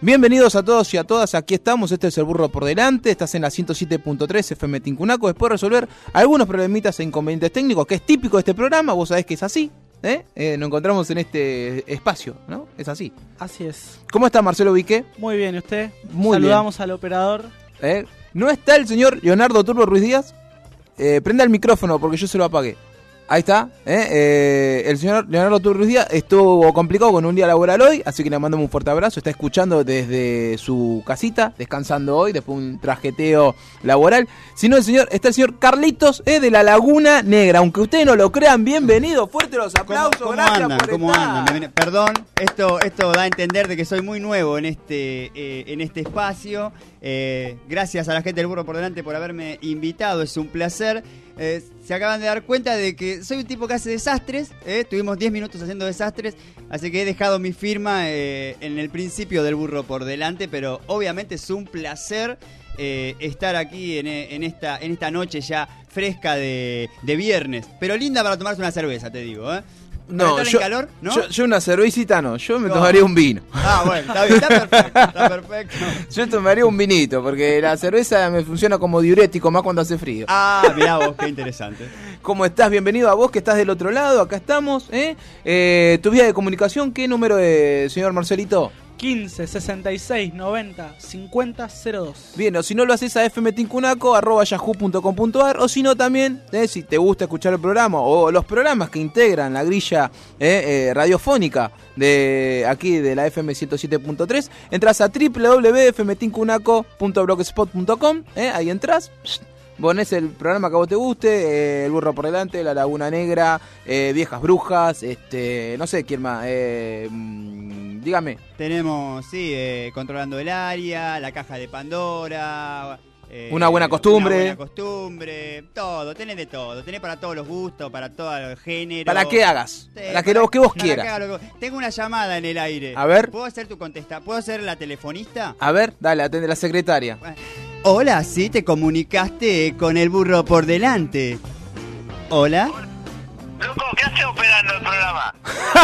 Bienvenidos a todos y a todas, aquí estamos, este es El Burro por Delante, estás en la 107.3 FM Tincunaco, después de resolver algunos problemitas e inconvenientes técnicos, que es típico de este programa, vos sabés que es así, nos encontramos en este espacio, ¿no? Es así. Así es. ¿Cómo está Marcelo Vique? Muy bien, ¿y usted? Muy Saludamos bien. Al operador. ¿No está el señor Leonardo Turbo Ruiz Díaz? Prenda el micrófono porque yo se lo apagué. Ahí está, el señor Leonardo Turbo Ruiz Díaz estuvo complicado con un día laboral hoy, así que le mandamos un fuerte abrazo, está escuchando desde su casita, descansando hoy, después de un trajeteo laboral. Si no, está el señor Carlitos de la Laguna Negra, aunque ustedes no lo crean, bienvenido, fuerte los aplausos, ¿Cómo gracias andan? por ¿Cómo estar. andan? Perdón, esto da a entender de que soy muy nuevo en este espacio. Gracias a la gente del Burro por Delante por haberme invitado, es un placer. Se acaban de dar cuenta de que soy un tipo que hace desastres, tuvimos 10 minutos haciendo desastres, así que he dejado mi firma en el principio del Burro por Delante, pero obviamente es un placer estar aquí en esta noche ya fresca de viernes, pero linda para tomarse una cerveza, te digo, No, ¿Para estar en calor? ¿No? yo una cervecita no, yo me tomaría un vino. Ah, bueno, está bien, está perfecto. Yo tomaría un vinito, porque la cerveza me funciona como diurético, más cuando hace frío. Ah, mirá vos, qué interesante. ¿Cómo estás? Bienvenido a vos que estás del otro lado, acá estamos. Tu vía de comunicación, ¿qué número es, señor Marcelito? 15 66 90 50 02. Bien, o si no lo haces a fmtincunaco@yahoo.com.ar, o si no también, si te gusta escuchar el programa o los programas que integran la grilla radiofónica de aquí de la FM 107.3, entras a www.fmtincunaco.blogspot.com, ahí entras, ponés el programa que a vos te guste, El Burro por Delante, La Laguna Negra, Viejas Brujas, no sé quién más, dígame. Tenemos, Controlando el Área, La Caja de Pandora. Una buena costumbre. Todo, tenés de todo. Tenés para todos los gustos, para todo el género. Para que hagas, para que vos quieras. Tengo una llamada en el aire. A ver. ¿Puedo hacer ¿Puedo ser la telefonista? A ver, dale, atende la secretaria. Hola, sí, te comunicaste con El Burro por Delante. Hola. Loco, ¿qué haces operando el programa?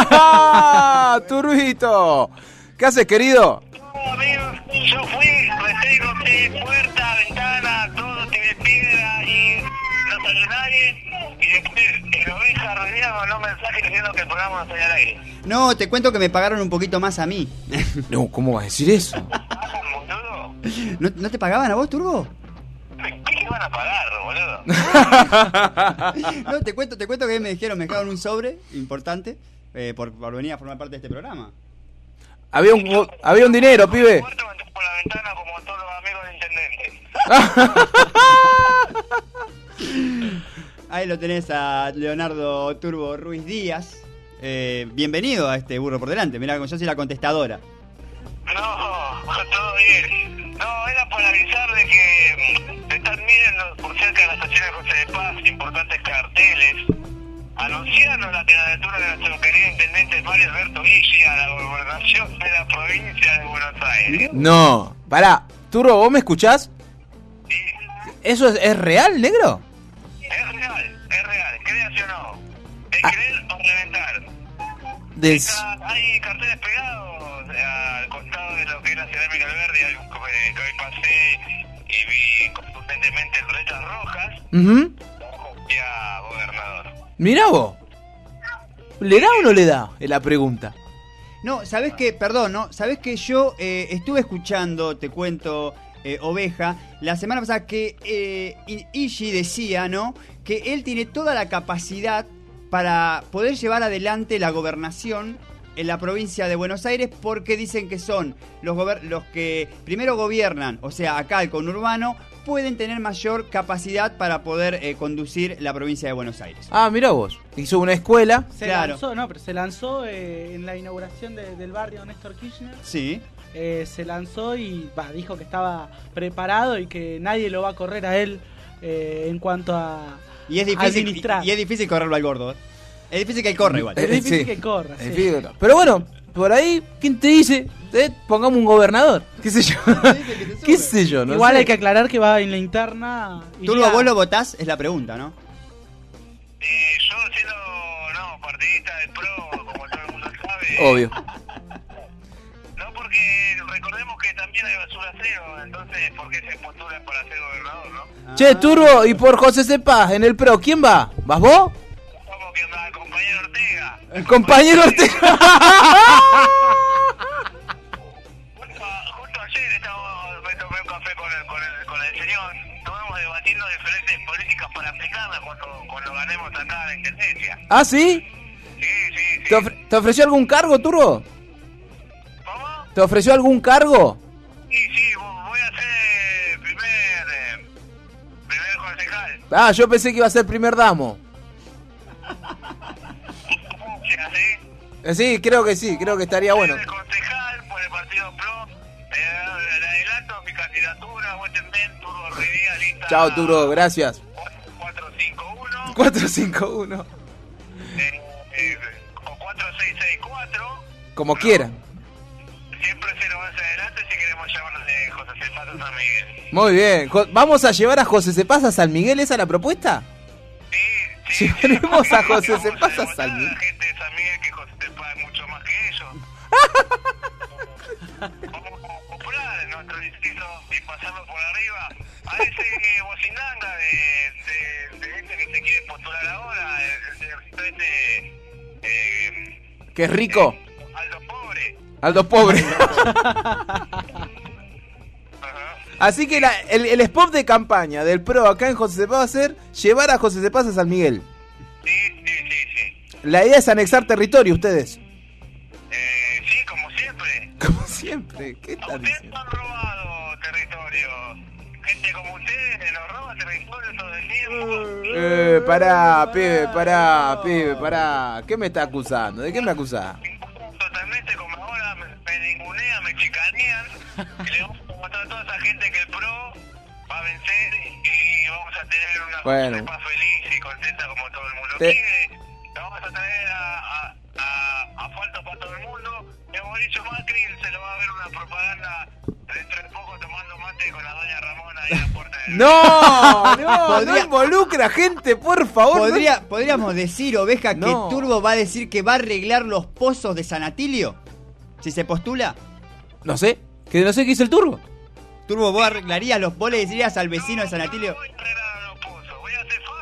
¡Turbito! ¿Qué haces, querido? No, amigo, yo fui, resté con puerta, ventana, todo, tiré piedra y no salió nadie. Y después el oveja Rodríguez mandó un mensaje diciendo que el programa no salía al aire. No, te cuento que me pagaron un poquito más a mí. No, ¿cómo vas a decir eso? Boludo. ¿No te pagaban a vos, Turbo? ¿Qué van a pagar, boludo? No, te cuento que me dejaron un sobre importante por venir a formar parte de este programa. Había un dinero, pibe. Muerto me entró por la ventana como todos los amigos del intendente. Ahí lo tenés a Leonardo Turbo Ruiz Díaz. Bienvenido a este Burro por Delante. Mirá, yo soy la contestadora. No, todo bien. No, era por avisar de que están midiendo por cerca de la estación de José de Paz importantes carteles anunciando la candidatura de nuestro querido intendente Mario Alberto Guille a la gobernación de la provincia de Buenos Aires. No, pará, Turbo, ¿vos me escuchás? Sí, ¿Eso es real, negro? es real, créase o no. Es creer o reventar. Hay carteles pegados al costado de lo que es la cerámica Alberdi, que hoy pasé y vi contundentemente letras rojas. Ya, gobernador. Mirá vos. ¿Le da o no le da? Es la pregunta. No, ¿sabés qué? Perdón, ¿no? ¿Sabés que yo estuve escuchando, te cuento, Oveja, la semana pasada que Ishi decía, ¿no? Que él tiene toda la capacidad para poder llevar adelante la gobernación en la provincia de Buenos Aires, porque dicen que son los que primero gobiernan, o sea, acá el conurbano, pueden tener mayor capacidad para poder conducir la provincia de Buenos Aires. Ah, mirá vos. Hizo una escuela. Se lanzó en la inauguración del barrio Néstor Kirchner. Sí. Se lanzó y dijo que estaba preparado y que nadie lo va a correr a él en cuanto a y es difícil, administrar. Y es difícil correrlo al gordo. Es difícil que él corra igual. Es difícil que corra, sí. Pero bueno, por ahí, ¿quién te dice? Pongamos un gobernador. ¿Qué sé yo? ¿Qué sé yo? No igual sé. hay que aclarar que va en la interna. ¿Turbo, vos lo votás? Es la pregunta, ¿no? Yo siendo partidista del PRO, como todo el mundo sabe. Obvio. No, porque recordemos que también hay basura cero, entonces, ¿por qué se postulan para ser gobernador, no? Che, Turbo, y por José Cepaz, en el PRO, ¿quién va? ¿Vas vos? Como que va el compañero Ortega. El compañero Ortega. Justo ayer me tomé un café con el señor. Estuvimos debatiendo diferentes políticas para aplicarlas cuando ganemos acá la intendencia. ¿Ah, sí? Sí. ¿Te ofreció algún cargo, Turbo? ¿Cómo? ¿Te ofreció algún cargo? Sí, voy a ser primer concejal. Ah, yo pensé que iba a ser primer damo. Sí, creo que estaría bueno. Soy concejal por el partido PRO. Le adelanto mi candidatura. Voten Turbo Ruidía, lista. Chao, Turbo, gracias. 451. 451. O 4664. Como quieran. Siempre 0 más adelante si queremos llamarnos de José Cepaz a San Miguel. Muy bien. ¿Vamos a llevar a José Cepaz a San Miguel? ¿Esa es la propuesta? Sí. Llevaremos a José Cepaz a Vamos San a Miguel. la gente de San Miguel que José Cepaz es mucho más que ellos. Vamos a popular en nuestro distrito y pasarlo por arriba. A ese bocinanga de gente que se quiere postular ahora, ¡Qué rico! Aldo Pobre. Aldo Pobre. Así que el spot de campaña del PRO acá en José Cepaz va a ser llevar a José Cepaz a San Miguel. Sí. La idea es anexar territorio, ustedes. Sí, como siempre. Como siempre. ¿Qué A están ustedes diciendo? han robado territorio. Gente como ustedes nos roba territorio todo el tiempo. Pará. ¿Qué me está acusando? ¿De qué me acusás? Totalmente, como ahora me ningunean, me chicanean. Y le vamos a mostrar a toda esa gente que el PRO va a vencer y vamos a tener una Bueno. Cepaz feliz y contenta como todo el mundo Te- quiere. Le vamos a traer a asfalto para todo el mundo. Y Mauricio Macri se lo va a ver una propaganda dentro de poco tomando mate con la doña Ramona ahí en la puerta del... No Podría- involucra gente, por favor. ¿Podríamos decir, Oveja, que No. Turbo va a decir que va a arreglar los pozos de San Atilio? Si se postula. No sé, que no sé qué hizo el Turbo. Turbo, vos arreglarías vos le dirías al vecino de San Atilio. No voy a arreglar los pozos, voy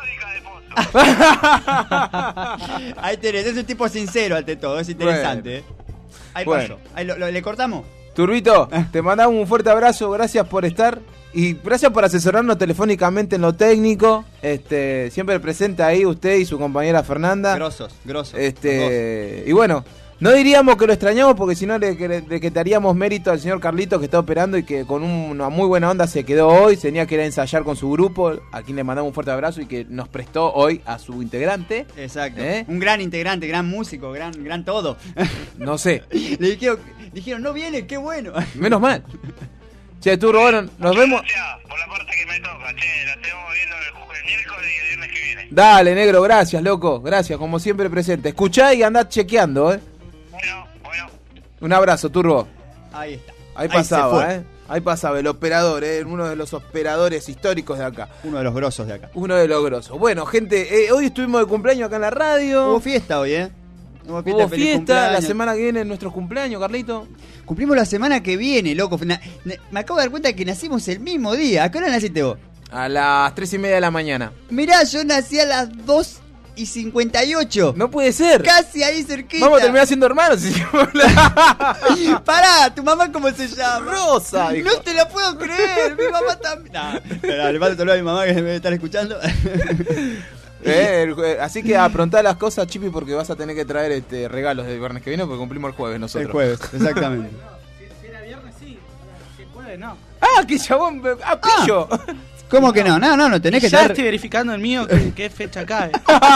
a hacer fábrica de pozos. Ahí tenés, es un tipo sincero ante todo, es interesante. Ahí Bueno. pasó. Ahí le cortamos. Turbito, te mandamos un fuerte abrazo, gracias por estar y gracias por asesorarnos telefónicamente en lo técnico. Siempre presente ahí usted y su compañera Fernanda. Grosos. Y bueno, no diríamos que lo extrañamos porque si no le quitaríamos mérito al señor Carlito que está operando y que con una muy buena onda se quedó hoy. Tenía que ir a ensayar con su grupo, a quien le mandamos un fuerte abrazo y que nos prestó hoy a su integrante. Exacto. ¿Eh? Un gran integrante, gran músico, gran todo. No sé, Le dijeron, no viene, qué bueno. menos mal. Che, Turbo, bueno, nos vemos. Gracias por la parte que me toca, che, la estemos viendo el miércoles y el viernes que viene. Dale, negro, gracias, loco. Gracias, como siempre presente. Escuchá y andá chequeando, Bueno. Un abrazo, Turbo. Ahí está. Ahí se pasaba, fue. Ahí pasaba el operador, uno de los operadores históricos de acá. Uno de los grosos de acá. Uno de los grosos. Bueno, gente, hoy estuvimos de cumpleaños acá en la radio. Hubo fiesta hoy, Hubo Hubo feliz fiesta, la cumpleaños. semana que viene es nuestro cumpleaños, Carlito. Cumplimos la semana que viene, loco. Me acabo de dar cuenta que nacimos el mismo día. ¿A qué hora naciste vos? A las 3:30 de la mañana. Mirá, yo nací a las 2:58. No puede ser. Casi ahí cerquita. Vamos a terminar siendo hermanos. si seguimos hablando. Pará, ¿tu mamá cómo se llama? Rosa, hijo. No te la puedo creer, mi mamá también. Nah, pero le mando saludo a mi mamá que me debe estar escuchando. Así que aprontá las cosas, Chipi, porque vas a tener que traer regalos del viernes que viene porque cumplimos el jueves nosotros. El jueves, exactamente. Si era viernes, sí. Si es jueves, no. ¡Ah, qué chabón! ¡Ah, pillo! ¿Cómo que no? No, tenés que Ya estar. estoy verificando el mío qué fecha cae.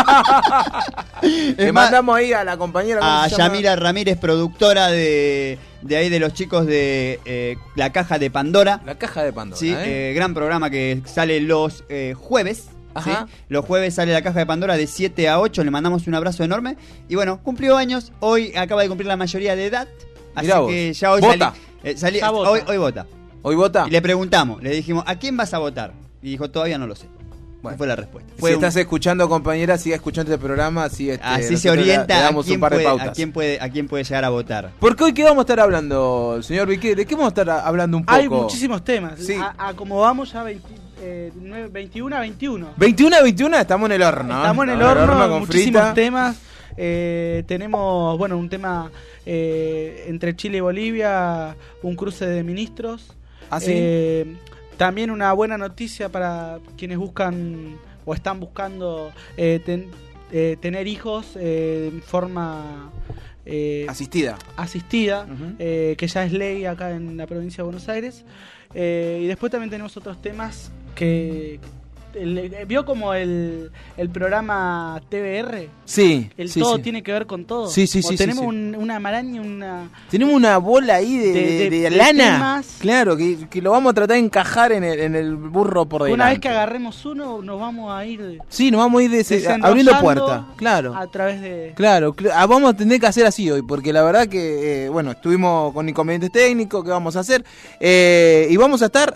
Le mandamos ahí a la compañera. ¿cómo A se llama? Yamila Ramírez, productora de ahí de los chicos de La Caja de Pandora. La caja de Pandora. Sí, gran programa que sale los jueves. ¿sí? Ajá. Los jueves sale La Caja de Pandora de 7 a 8. Le mandamos un abrazo enorme. Y bueno, cumplió años. Hoy acaba de cumplir la mayoría de edad. Así Mirá vos. que ya hoy ¿Vota? Ya vota. Hoy vota. ¿Hoy vota? Y le preguntamos, le dijimos, ¿a quién vas a votar? Y dijo, todavía no lo sé. Bueno. Fue la respuesta. Si estás escuchando, compañera, siga escuchando este programa, así se orienta le damos un par de pautas. a quién puede llegar a votar. Porque hoy, ¿qué vamos a estar hablando, señor Viqué? ¿De qué vamos a estar hablando un poco? Hay muchísimos temas. Sí. Como vamos ya 21 a 21. 21 a 21, estamos en el horno. Estamos en el horno, con muchísimos frita. temas. Tenemos, un tema entre Chile y Bolivia, un cruce de ministros. ¿Ah, sí? También una buena noticia para quienes buscan o están buscando tener hijos en forma asistida. Uh-huh. Que ya es ley acá en la provincia de Buenos Aires. Y después también tenemos otros temas que... ¿Vio como el programa TBR? Sí. Todo sí. tiene que ver con todo. Sí. Tenemos sí. una maraña, Tenemos una bola ahí de lana. Temas. Claro, que lo vamos a tratar de encajar en el burro por delante. Una vez que agarremos uno, nos vamos a ir... Sí, nos vamos a ir abriendo puertas. Claro. A través de... Claro, vamos a tener que hacer así hoy, porque la verdad que, estuvimos con inconvenientes técnicos, ¿qué vamos a hacer? Y vamos a estar...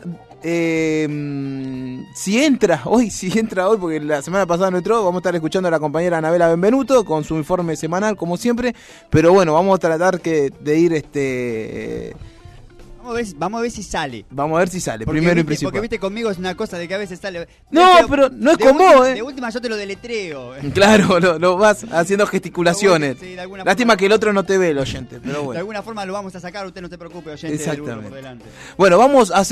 si entra hoy, porque la semana pasada no entró, vamos a estar escuchando a la compañera Anabela Benvenuto con su informe semanal, como siempre, pero bueno, vamos a tratar de ir Vamos a ver si sale. Vamos a ver si sale, Porque primero y principal. Porque viste, conmigo es una cosa de que a veces sale... Pero no es con vos, De última yo te lo deletreo. Claro, lo vas haciendo gesticulaciones. Sí, de alguna Lástima forma, que el otro no te ve, el oyente, pero bueno. De alguna forma lo vamos a sacar, usted no se preocupe, oyente. Exactamente. Por delante. Bueno, vamos a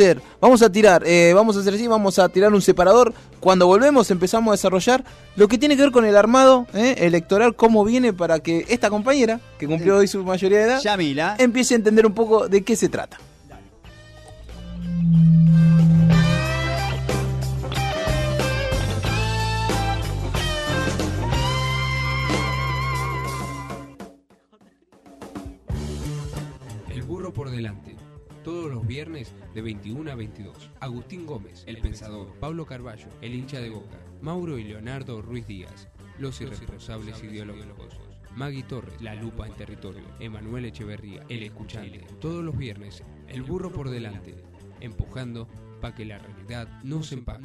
tirar un separador. Cuando volvemos empezamos a desarrollar lo que tiene que ver con el armado electoral, cómo viene para que esta compañera, que cumplió hoy su mayoría de edad, Yamila, empiece a entender un poco de qué se trata. El burro por delante. Todos los viernes de 21 a 22. Agustín Gómez, el pensador. Pablo Carballo, el hincha de Boca. Mauro y Leonardo Ruiz Díaz, los irresponsables ideológicos. Maggie Torres, la lupa en territorio. Emanuel Echeverría, el escuchante. Todos los viernes, el burro por delante. Empujando para que la realidad no se empaque.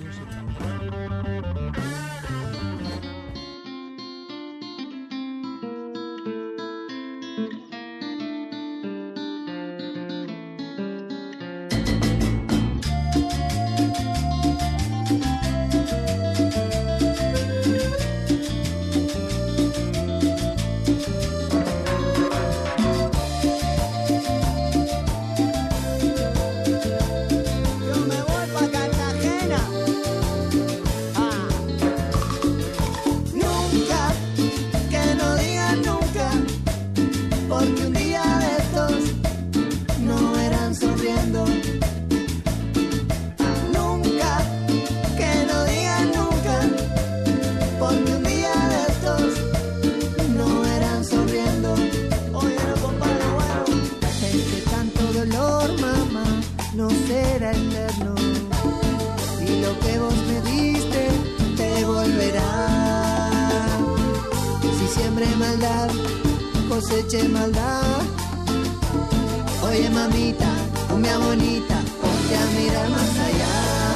Coseche maldad. Oye mamita, cumbia bonita, ponte a mirar más allá.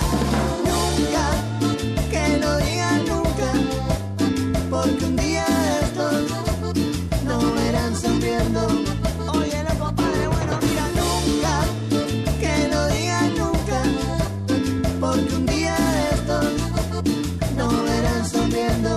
Nunca, que no digan nunca, porque un día de estos no verán sonriendo. Oye los compadre, bueno mira, nunca, que no digan nunca, porque un día de estos no verán sonriendo.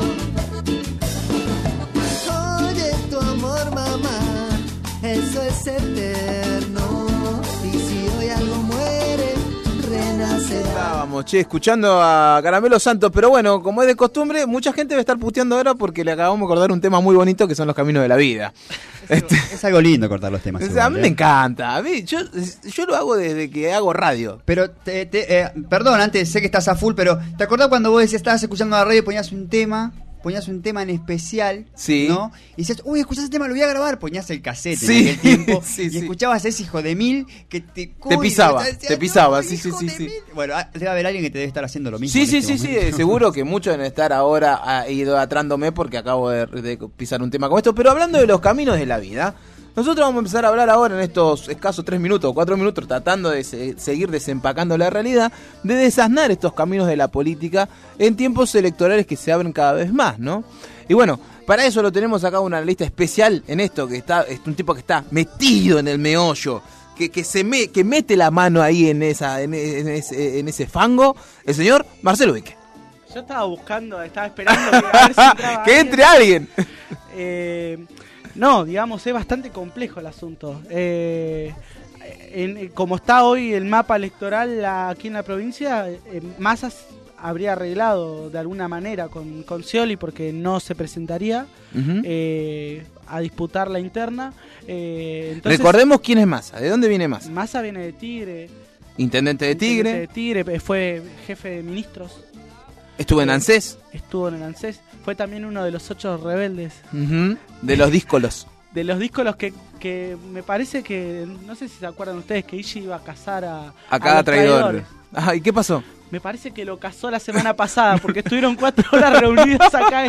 Eso es eterno. Y si hoy algo muere, renacerá. Estábamos, escuchando a Caramelo Santos. Pero bueno, como es de costumbre, mucha gente va a estar puteando ahora porque le acabamos de acordar un tema muy bonito que son los caminos de la vida. Es algo lindo cortar los temas. A mí me encanta. Yo lo hago desde que hago radio. Pero, perdón, antes sé que estás a full, pero ¿te acordás cuando vos decías, estabas escuchando la radio y ponías un tema en especial, sí, ¿no? Y dices, uy, escuchás ese tema, lo voy a grabar. Ponías el cassette sí, en aquel tiempo sí, y escuchabas a ese hijo de mil que te pisaba, no, sí. Bueno, debe haber alguien que te debe estar haciendo lo mismo. Sí, seguro que muchos deben estar ahora idolatrándome porque acabo de pisar un tema como esto. Pero hablando de los caminos de la vida, Nosotros vamos a empezar a hablar ahora en estos escasos 3 minutos o 4 minutos, tratando de seguir desempacando la realidad, de desasnar estos caminos de la política en tiempos electorales que se abren cada vez más, ¿no? Y bueno, para eso lo tenemos acá un analista especial en esto, que es un tipo que está metido en el meollo, que mete la mano ahí en ese fango, el señor Marcelo Ubique. Yo estaba esperando a ver si entraba que entre alguien. No, digamos, es bastante complejo el asunto. Como está hoy el mapa electoral aquí en la provincia, Massa habría arreglado de alguna manera con Scioli, porque no se presentaría a disputar la interna. Entonces, recordemos quién es Massa, ¿de dónde viene Massa? Massa viene de Tigre. Intendente de Tigre, fue jefe de ministros. Estuvo en ANSES. Estuvo en el ANSES. Fue también uno de los 8 rebeldes. De los díscolos. De los díscolos que me parece que, no sé si se acuerdan ustedes, que Ishi iba a cazar a cada traidor. ¿Y qué pasó? Me parece que lo cazó la semana pasada, porque estuvieron 4 horas reunidos acá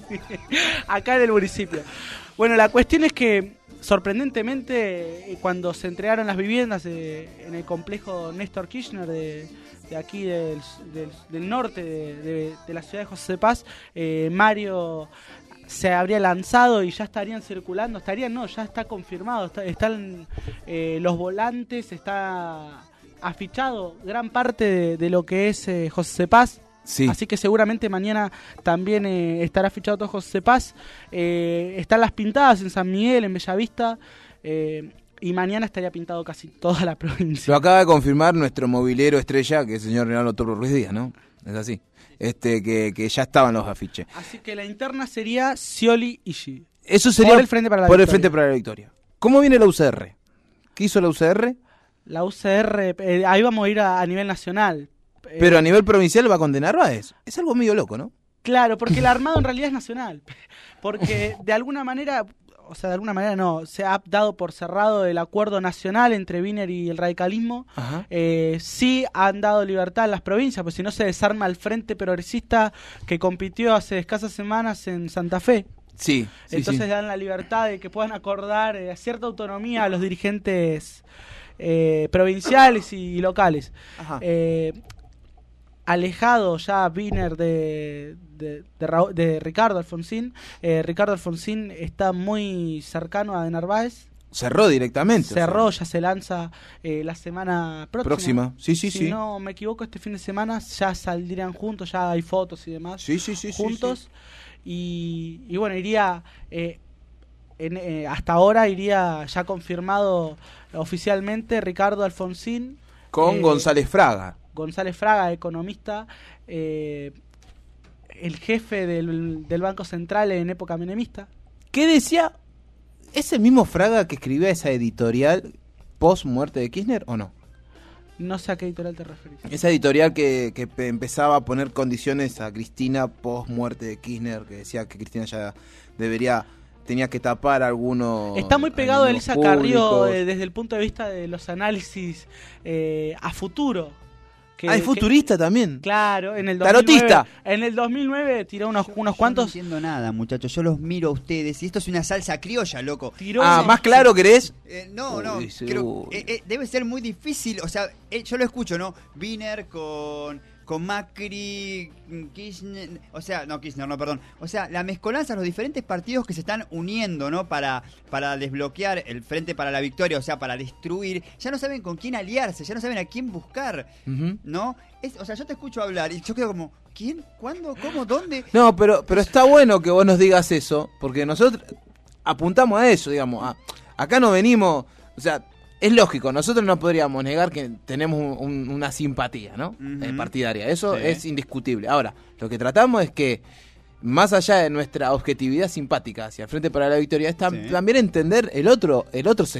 en el municipio. Bueno, la cuestión es que, sorprendentemente, cuando se entregaron las viviendas en el complejo Néstor Kirchner de aquí del norte de la ciudad de José de Paz, Mario se habría lanzado y ya estarían circulando, ya está confirmado, están los volantes, está afichado gran parte de lo que es José de Paz. Sí. Así que seguramente mañana también estará fichado todo José Paz. Están las pintadas en San Miguel, en Bellavista. Y mañana estaría pintado casi toda la provincia. Lo acaba de confirmar nuestro movilero estrella, que es el señor Leonardo Turbo Ruiz Díaz, ¿no? Es así. Que ya estaban los afiches. Así que la interna sería Scioli y Ishi. Eso sería por el Frente para la Victoria. El Frente para la Victoria. ¿Cómo viene la UCR? ¿Qué hizo la UCR? La UCR, ahí vamos a ir a nivel nacional. Pero a nivel provincial va a condenar Narváez. Es algo medio loco, ¿no? Claro, porque el armado en realidad es nacional. Porque de alguna manera no, se ha dado por cerrado el acuerdo nacional entre Wiener y el radicalismo. Sí han dado libertad a las provincias, pues si no se desarma el Frente Progresista que compitió hace escasas semanas en Santa Fe. Sí. Entonces dan la libertad de que puedan acordar cierta autonomía a los dirigentes provinciales y locales. Alejado ya Wiener de Ricardo Alfonsín. Ricardo Alfonsín está muy cercano a de Narváez. Cerró directamente. Ya se lanza la semana próxima. Sí. Si no me equivoco, este fin de semana ya saldrían juntos, ya hay fotos y demás. Juntos. Sí. Y bueno, iría... hasta ahora iría ya confirmado oficialmente Ricardo Alfonsín. Con González Fraga. González Fraga, economista, el jefe del Banco Central en época menemista. ¿Qué decía? ¿Es el mismo Fraga que escribía esa editorial post muerte de Kirchner o no? No sé a qué editorial te referís. Esa editorial que empezaba a poner condiciones a Cristina post muerte de Kirchner, que decía que Cristina ya tenía que tapar algunos. Está muy pegado a Elisa Carrió desde el punto de vista de los análisis a futuro. Es futurista también. Claro, en el 2009, tarotista. En el 2009 tiró unos cuantos. Yo no entiendo nada, muchachos. Yo los miro a ustedes y esto es una salsa criolla, loco. ¿Más claro querés? No. Debe ser muy difícil. O sea, yo lo escucho, ¿no? Wiener con Macri, Kirchner, o sea, la mezcolanza de los diferentes partidos que se están uniendo, ¿no? Para desbloquear el Frente para la Victoria, o sea, para destruir, ya no saben con quién aliarse, ya no saben a quién buscar, ¿no? O sea, yo te escucho hablar y yo quedo como, ¿quién? ¿Cuándo? ¿Cómo? ¿Dónde? No, pero está bueno que vos nos digas eso, porque nosotros apuntamos a eso, digamos, acá no venimos, o sea, es lógico, nosotros no podríamos negar que tenemos una simpatía, ¿no? Partidaria, eso es indiscutible. Ahora, lo que tratamos es que, más allá de nuestra objetividad simpática hacia el Frente para la Victoria, es también entender el otro sector.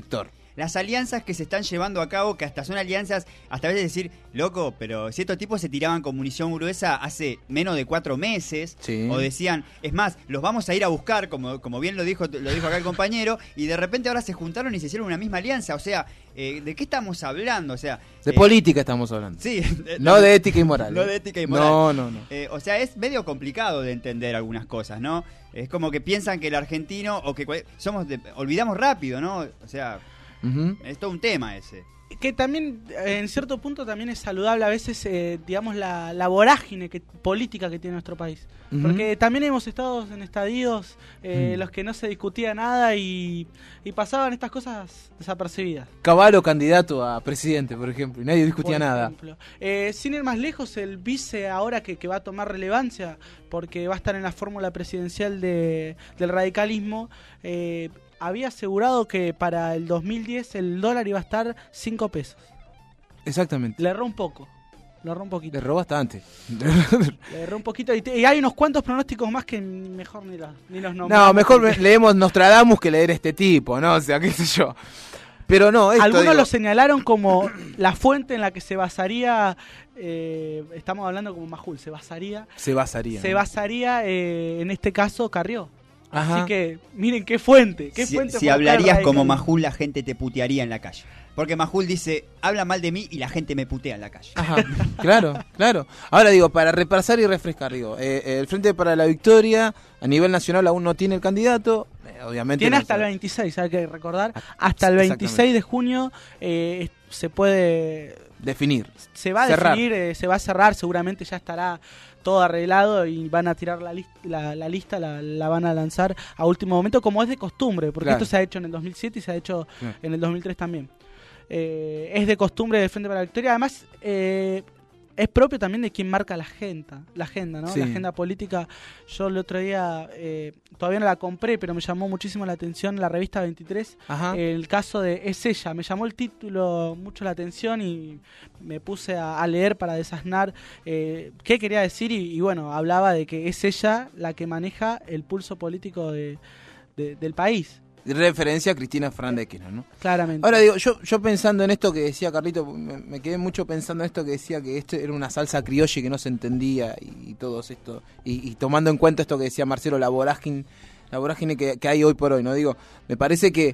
las alianzas que se están llevando a cabo, que hasta son alianzas, hasta a veces decir, loco, pero si estos tipos se tiraban con munición gruesa hace menos de 4 meses, Sí. o decían, es más, los vamos a ir a buscar, como bien lo dijo acá el compañero, y de repente ahora se juntaron y se hicieron una misma alianza. O sea, ¿de qué estamos hablando? O sea, De política estamos hablando. sí, No de ética y moral. no de ética y moral. No. O sea, es medio complicado de entender algunas cosas, ¿no? Es como que piensan que el argentino, o que olvidamos rápido, ¿no? O sea, Ujú. es todo un tema ese. Que también, en cierto punto, también es saludable a veces, digamos, la vorágine política que tiene nuestro país. Ujú. Porque también hemos estado en estadios los que no se discutía nada y pasaban estas cosas desapercibidas. Cavallo candidato a presidente, por ejemplo, y nadie discutía Por nada. ejemplo. Sin ir más lejos, el vice ahora que va a tomar relevancia, porque va a estar en la fórmula presidencial del radicalismo, había asegurado que para el 2010 el dólar iba a estar 5 pesos. Exactamente. Le erró un poco. Le erró un poquito. Le erró bastante. Le erró un poquito. Y hay unos cuantos pronósticos más que mejor ni los nombramos. No, mejor porque leemos Nostradamus que leer este tipo, ¿no? O sea, qué sé yo. Pero no, esto algunos digo, lo señalaron como la fuente en la que se basaría. Estamos hablando como Majul. Se basaría en este caso Carrió. Ajá. Así que miren qué fuente. Si fue hablarías usted, como radical. Majul, la gente te putearía en la calle. Porque Majul dice, habla mal de mí y la gente me putea en la calle. Ajá, claro. Ahora digo, para repasar y refrescar, digo, el Frente para la Victoria a nivel nacional aún no tiene el candidato, obviamente. Tiene no hasta el se- 26, hay que recordar. Hasta el 26 de junio se puede... Definir. Se va a Cerrar. definir, se va a cerrar, seguramente ya estará todo arreglado y van a tirar la lista, la van a lanzar a último momento, como es de costumbre, porque Claro. esto se ha hecho en el 2007 y se ha hecho Claro. en el 2003 también. Es de costumbre del Frente para la Victoria, además es propio también de quien marca la agenda, ¿no? Sí. La agenda política. Yo el otro día, todavía no la compré, pero me llamó muchísimo la atención la revista 23, Ajá. el caso de Es ella. Me llamó el título mucho la atención y me puse a leer para desasnar qué quería decir y bueno, hablaba de que es ella la que maneja el pulso político del país, Referencia a Cristina Fernández de Kirchner, ¿no? claramente. Ahora digo, yo pensando en esto que decía Carlito, me quedé mucho pensando en esto que decía que esto era una salsa criolla y que no se entendía y todo esto, y tomando en cuenta esto que decía Marcelo, la vorágine que hay hoy por hoy, ¿no? Digo, me parece que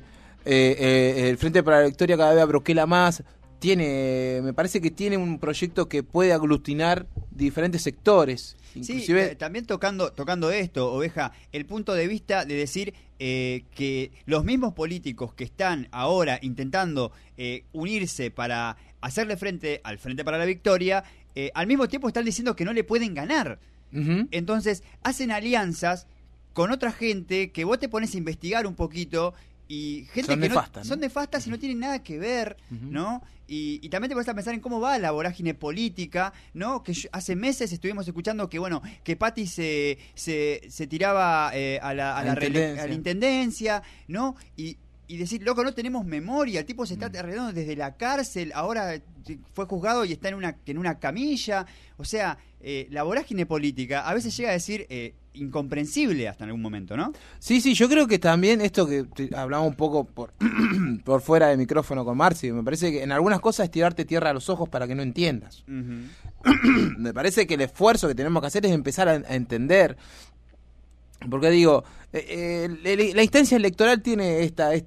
el Frente para la Victoria cada vez abroquela más, me parece que tiene un proyecto que puede aglutinar diferentes sectores. Inclusive, Sí, también tocando esto, Oveja, el punto de vista de decir que los mismos políticos que están ahora intentando unirse para hacerle frente al Frente para la Victoria, al mismo tiempo están diciendo que no le pueden ganar. ujú, Entonces hacen alianzas con otra gente que vos te pones a investigar un poquito y gente Son que nefastas, ¿no? son nefastas y no tienen nada que ver, Ujú. ¿no? Y también te pones a pensar en cómo va la vorágine política, ¿no? Que hace meses estuvimos escuchando que, bueno, que Patti se tiraba a la intendencia, ¿no? Y decir, loco, no tenemos memoria, el tipo se está arreglando desde la cárcel, ahora fue juzgado y está en una camilla. O sea, la vorágine política a veces llega a decir incomprensible hasta en algún momento, ¿no? Sí, yo creo que también esto que hablamos un poco por fuera de micrófono con Marci, me parece que en algunas cosas es tirarte tierra a los ojos para que no entiendas. Me parece que el esfuerzo que tenemos que hacer es empezar a entender. Porque digo, la instancia electoral tiene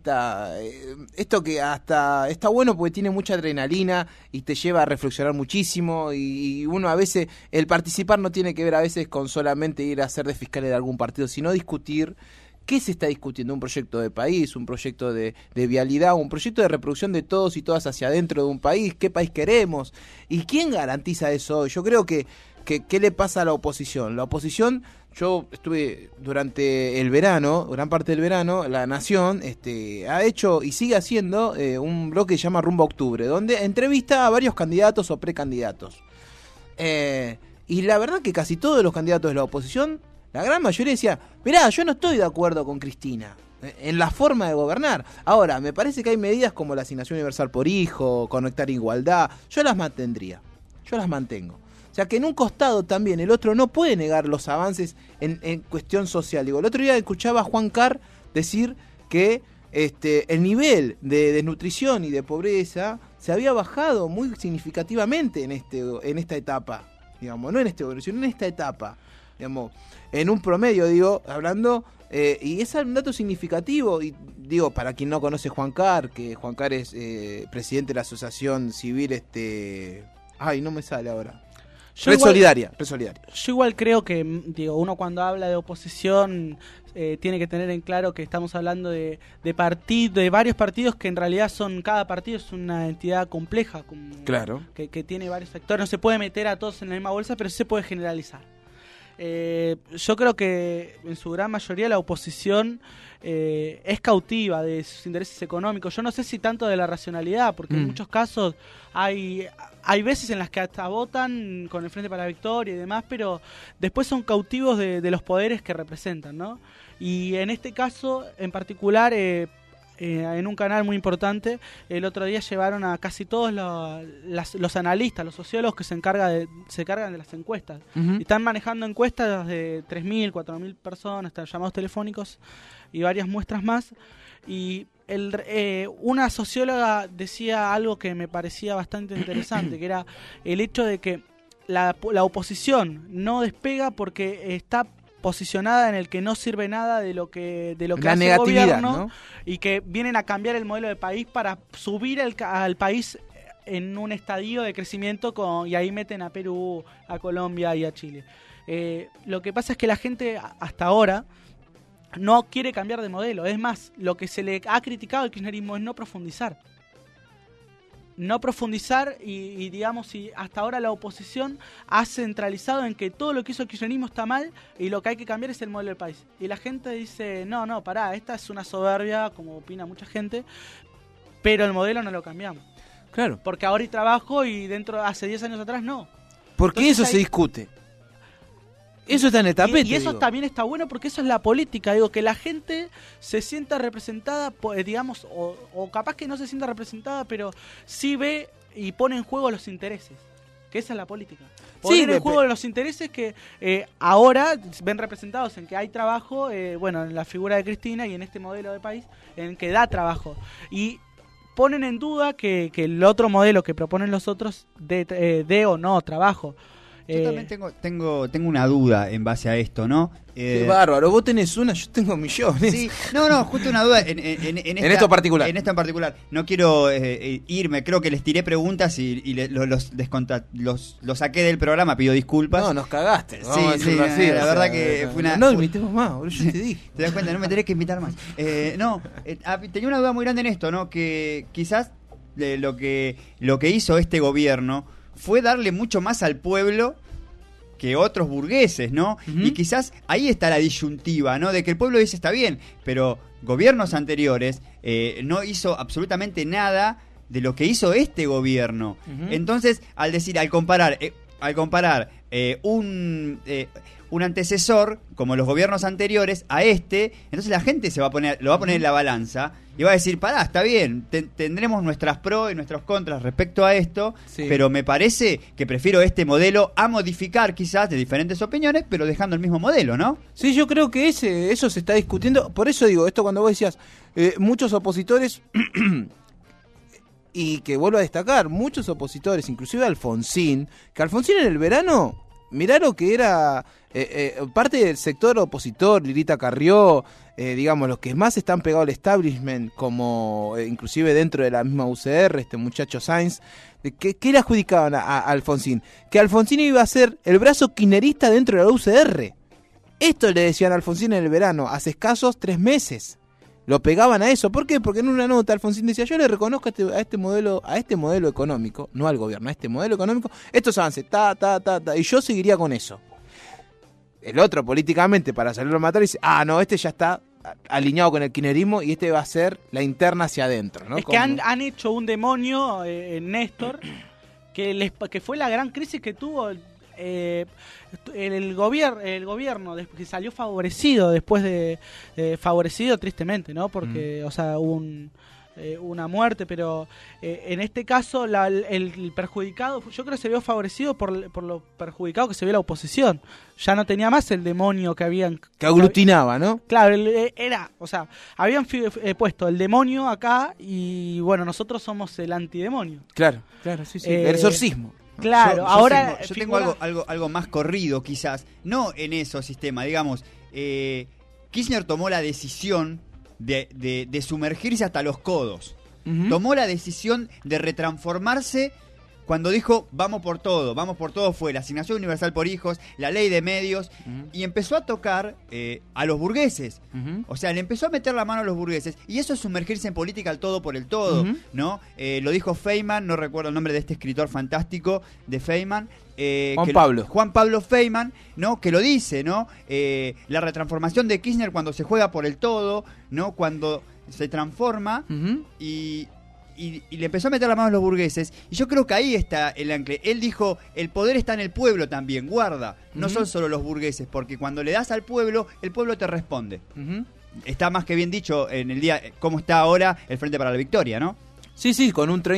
esto que hasta está bueno porque tiene mucha adrenalina y te lleva a reflexionar muchísimo y uno a veces, el participar no tiene que ver a veces con solamente ir a ser de fiscales de algún partido, sino discutir qué se está discutiendo, un proyecto de país, un proyecto de vialidad, un proyecto de reproducción de todos y todas hacia adentro de un país, qué país queremos y quién garantiza eso hoy. Yo creo que ¿qué le pasa a la oposición? La oposición, yo estuve durante el verano, gran parte del verano, La Nación ha hecho y sigue haciendo un bloque que se llama Rumbo a Octubre, donde entrevista a varios candidatos o precandidatos. Y la verdad que casi todos los candidatos de la oposición, la gran mayoría decía, mirá, yo no estoy de acuerdo con Cristina en la forma de gobernar. Ahora, me parece que hay medidas como la asignación universal por hijo, conectar igualdad, yo las mantendría, yo las mantengo. O sea que en un costado también el otro no puede negar los avances en cuestión social. Digo, el otro día escuchaba a Juan Carr decir que el nivel de desnutrición y de pobreza se había bajado muy significativamente en esta etapa, digamos, no en esta evolución, en esta etapa, digamos, en un promedio, digo, hablando, y es un dato significativo, y digo, para quien no conoce que Juan Carr es presidente de la asociación civil, ay, no me sale ahora. Red Solidaria. Yo igual creo que, digo, uno cuando habla de oposición tiene que tener en claro que estamos hablando de varios partidos que en realidad cada partido es una entidad compleja, claro, que tiene varios sectores. No se puede meter a todos en la misma bolsa, pero sí se puede generalizar. Yo creo que en su gran mayoría la oposición es cautiva de sus intereses económicos. Yo no sé si tanto de la racionalidad, porque en muchos casos hay veces en las que hasta votan con el Frente para la Victoria y demás, pero después son cautivos de los poderes que representan, ¿no? Y en este caso en particular, en un canal muy importante, el otro día llevaron a casi todos los analistas, los sociólogos que se encargan de las encuestas. Y están manejando encuestas de 3.000, 4.000 personas, llamados telefónicos y varias muestras más. Y una socióloga decía algo que me parecía bastante interesante, que era el hecho de que la oposición no despega porque está posicionada en el que no sirve nada de lo que hace el gobierno, ¿no? Y que vienen a cambiar el modelo de país para subir al país en un estadio de crecimiento y ahí meten a Perú, a Colombia y a Chile. Lo que pasa es que la gente hasta ahora no quiere cambiar de modelo. Es más, lo que se le ha criticado al kirchnerismo es no profundizar y digamos, y hasta ahora la oposición ha centralizado en que todo lo que hizo el kirchnerismo está mal y lo que hay que cambiar es el modelo del país. Y la gente dice, no, pará, esta es una soberbia, como opina mucha gente, pero el modelo no lo cambiamos. Claro. Porque ahora hay trabajo y hace 10 años atrás no. Porque entonces eso se discute. Eso está en el tapete. Y eso también está bueno porque eso es la política. Digo, que la gente se sienta representada, digamos, o capaz que no se sienta representada, pero sí ve y pone en juego los intereses. Que esa es la política. Poner en juego los intereses que ahora ven representados en que hay trabajo, en la figura de Cristina y en este modelo de país, en que da trabajo. Y ponen en duda que el otro modelo que proponen los otros dé o no trabajo. Yo también tengo una duda en base a esto, ¿no? Qué bárbaro, vos tenés una, yo tengo millones. Sí, no, justo una duda en esto particular. En esto en particular. No quiero irme, creo que les tiré preguntas y los saqué del programa, pido disculpas. No, nos cagaste. Sí, la verdad que fue una... No invitemos más, boludo, yo te dije. ¿Te das cuenta? No me tenés que invitar más. Tenía una duda muy grande en esto, ¿no? Que quizás lo que hizo este gobierno fue darle mucho más al pueblo que otros burgueses, ¿no? Uh-huh. Y quizás ahí está la disyuntiva, ¿no? De que el pueblo dice, está bien, pero gobiernos anteriores no hizo absolutamente nada de lo que hizo este gobierno. Uh-huh. Entonces, al comparar un antecesor, como los gobiernos anteriores, a entonces la gente lo va a poner en la balanza y va a decir, pará, está bien, tendremos nuestras pros y nuestros contras respecto a esto, sí, pero me parece que prefiero este modelo a modificar quizás de diferentes opiniones, pero dejando el mismo modelo, ¿no? Sí, yo creo que eso se está discutiendo, por eso digo, esto cuando vos decías, muchos opositores... Y que vuelvo a destacar, muchos opositores, inclusive Alfonsín, que Alfonsín en el verano, mirá lo que era parte del sector opositor, Lilita Carrió, digamos, los que más están pegados al establishment, como inclusive dentro de la misma UCR, este muchacho Sainz, ¿qué le adjudicaban a Alfonsín? Que Alfonsín iba a ser el brazo kirchnerista dentro de la UCR. Esto le decían a Alfonsín en el verano, hace escasos 3 meses. Lo pegaban a eso. ¿Por qué? Porque en una nota Alfonsín decía, yo le reconozco a este modelo económico, no al gobierno, a este modelo económico, estos avances, y yo seguiría con eso. El otro, políticamente, para salirlo a matar, dice, no, este ya está alineado con el kirchnerismo y este va a ser la interna hacia adentro, ¿no? Es que han hecho un demonio en Néstor, que fue la gran crisis que tuvo el gobierno que salió favorecido después de favorecido tristemente, ¿no? Porque o sea, hubo una muerte, pero en este caso el perjudicado, yo creo que se vio favorecido por lo perjudicado que se vio la oposición. Ya no tenía más el demonio que habían... Que aglutinaba, ¿no? Claro, habían puesto el demonio acá y bueno, nosotros somos el antidemonio. Claro, sí. El exorcismo. Claro, ahora... Yo tengo algo más corrido quizás, no en esos sistemas, digamos, Kirchner tomó la decisión de sumergirse hasta los codos. Tomó la decisión de retransformarse cuando dijo vamos por todo, fue la asignación universal por hijos, la ley de medios, y empezó a tocar a los burgueses. O sea, le empezó a meter la mano a los burgueses, y eso es sumergirse en política al todo por el todo, ¿no? Lo dijo Feynman, no recuerdo el nombre de este escritor fantástico de Feynman. Juan Pablo Feynman, ¿no? Que lo dice, ¿no? La retransformación de Kirchner cuando se juega por el todo, ¿no? Cuando se transforma y le empezó a meter la mano a los burgueses, y yo creo que ahí está el ancla. Él dijo, el poder está en el pueblo también, guarda, no son solo los burgueses, porque cuando le das al pueblo, el pueblo te responde. Está más que bien dicho en el día, cómo está ahora el Frente para la Victoria, ¿no? Sí, con un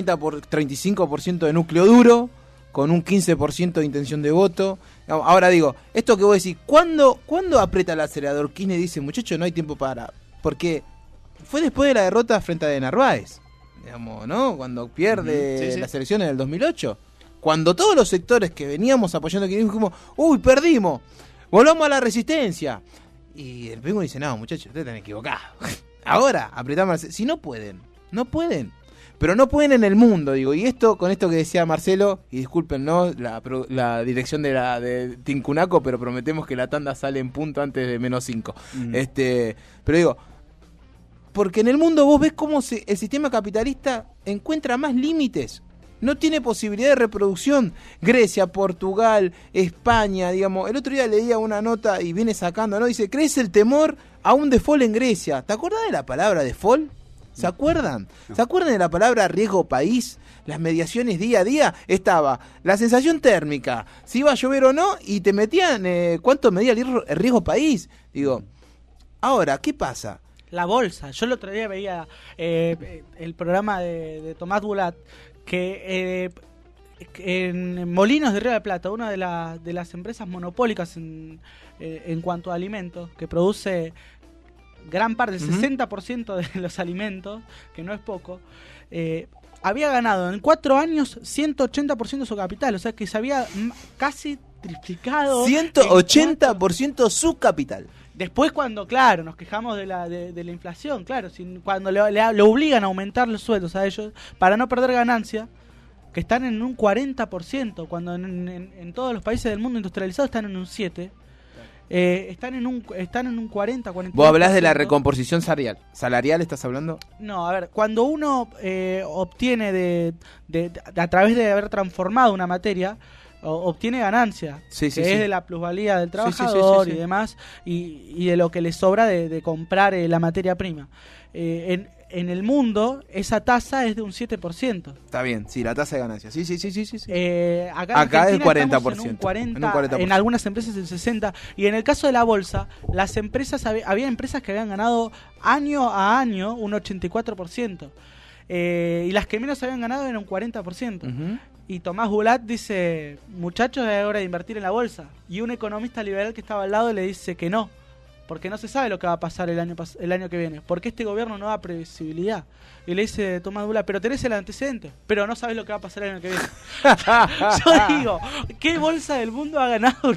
35% de núcleo duro, con un 15% de intención de voto. Ahora digo, esto que vos decís, ¿cuándo aprieta el acelerador? Kirchner dice, muchacho, no hay tiempo para... Porque fue después de la derrota frente a de Narváez, digamos, ¿no? Cuando pierde las elecciones del 2008. Cuando todos los sectores que veníamos apoyando a Kirchner dijimos, uy, perdimos, volvamos a la resistencia. Y el penguin dice, no, muchachos, ustedes están equivocados. Ahora, apretamos... Si no pueden. Pero no pueden en el mundo, digo. Y con esto que decía Marcelo, y disculpen, ¿no? La dirección de Tincunaco, pero prometemos que la tanda sale en punto antes de -5. Pero digo, porque en el mundo vos ves cómo el sistema capitalista encuentra más límites. No tiene posibilidad de reproducción. Grecia, Portugal, España, digamos. El otro día leía una nota y viene sacando, ¿no? Dice, crece el temor a un default en Grecia. ¿Te acuerdas de la palabra default? ¿Se acuerdan? No. ¿Se acuerdan de la palabra riesgo país? Las mediaciones día a día. Estaba la sensación térmica, si iba a llover o no, y te metían cuánto medía el riesgo país. Digo, ahora, ¿qué pasa? La bolsa. Yo el otro día veía el programa de Tomás Bulat, que en Molinos de Río de la Plata, una de las empresas monopólicas en cuanto a alimentos, que produce gran parte, el 60% de los alimentos, que no es poco, había ganado en 4 años 180% de su capital, o sea que se había casi triplicado. 180% su capital. Después cuando, claro, nos quejamos de la inflación, claro, cuando le obligan a aumentar los sueldos a ellos para no perder ganancia, que están en un 40%, cuando en todos los países del mundo industrializado están en un 7%. Están en un 40-40%. ¿Vos hablás de la recomposición salarial? ¿Estás hablando? No, a ver, cuando uno obtiene a través de haber transformado una materia, obtiene ganancia, es de la plusvalía del trabajador y demás, y de lo que le sobra de comprar la materia prima. En el mundo, esa tasa es de un 7%. Está bien, sí, la tasa de ganancia. Sí. Acá es 40%. En un 40%. En algunas empresas el 60%. Y en el caso de la bolsa, las empresas había empresas que habían ganado año a año un 84%. Y las que menos habían ganado eran un 40%. Y Tomás Bulat dice, muchachos, es hora de invertir en la bolsa. Y un economista liberal que estaba al lado le dice que no, porque no se sabe lo que va a pasar el año que viene, porque este gobierno no da previsibilidad. Y le dice Tomás Bulat, pero tenés el antecedente, pero no sabes lo que va a pasar el año que viene. Yo digo, ¿qué bolsa del mundo ha ganado?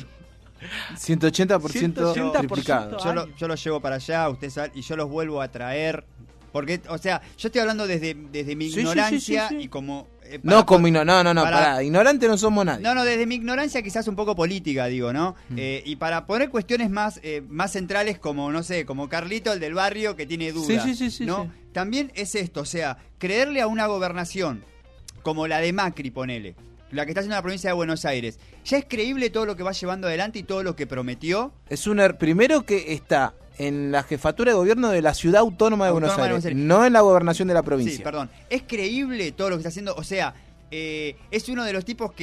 180% triplicado. Yo los llevo para allá, usted sabe, y yo los vuelvo a traer. Porque, o sea, yo estoy hablando desde mi ignorancia y como... pará, ignorante no somos nadie. No, desde mi ignorancia quizás un poco política, digo, ¿no? Y para poner cuestiones más centrales como, no sé, como Carlito, el del barrio, que tiene dudas, ¿no? También es esto, o sea, creerle a una gobernación como la de Macri, ponele, la que está haciendo la provincia de Buenos Aires, ¿ya es creíble todo lo que va llevando adelante y todo lo que prometió? Es primero que está en la jefatura de gobierno de la Ciudad Autónoma de Buenos Aires, no en la gobernación de la provincia. Sí, perdón. ¿Es creíble todo lo que está haciendo? O sea, es uno de los tipos que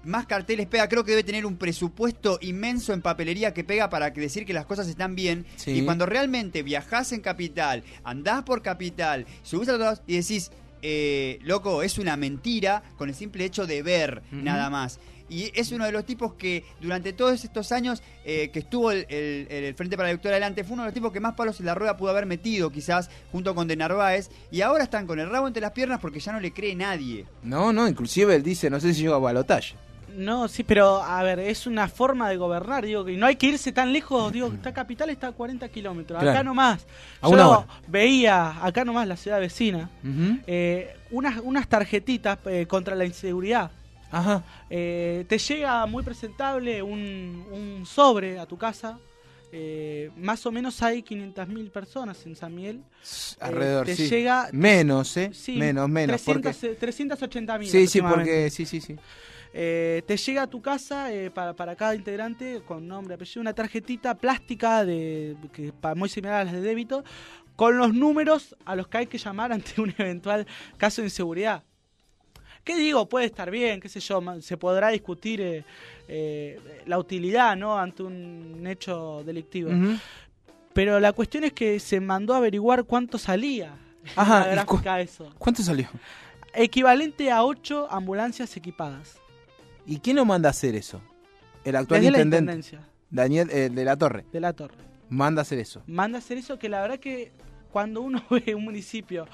más carteles pega, creo que debe tener un presupuesto inmenso en papelería que pega para decir que las cosas están bien. Sí. Y cuando realmente viajás en Capital, andás por Capital, subís a los lados y decís, loco, es una mentira con el simple hecho de ver nada más. Y es uno de los tipos que durante todos estos años que estuvo el Frente para la Victoria adelante, fue uno de los tipos que más palos en la rueda pudo haber metido, quizás, junto con De Narváez. Y ahora están con el rabo entre las piernas porque ya no le cree nadie. No, inclusive él dice, no sé si llega a balotaje. No, sí, pero a ver, es una forma de gobernar, digo, que no hay que irse tan lejos, digo, esta Capital está a 40 kilómetros, Claro. acá nomás. A una hora. Veía, acá nomás, la ciudad vecina, Ujú. unas tarjetitas contra la inseguridad. Ajá. Te llega muy presentable un sobre a tu casa. Más o menos hay 500.000 personas en San Miguel. Alrededor, te sí. llega, Menos, sí, menos. 380.000. Sí, porque... Sí. Te llega a tu casa para cada integrante con nombre, apellido, una tarjetita plástica muy similar a las de débito, con los números a los que hay que llamar ante un eventual caso de inseguridad. ¿Qué digo? Puede estar bien, qué sé yo, se podrá discutir la utilidad, ¿no?, ante un hecho delictivo. Ujú. Pero la cuestión es que se mandó a averiguar cuánto salía Ajá, la ¿y gráfica eso. ¿Cuánto salió? Equivalente a 8 ambulancias equipadas. ¿Y quién lo manda a hacer eso? El actual Desde la intendente, intendencia Daniel de la Torre, de la Torre. manda a hacer eso. Manda a hacer eso, que la verdad que cuando uno ve un municipio,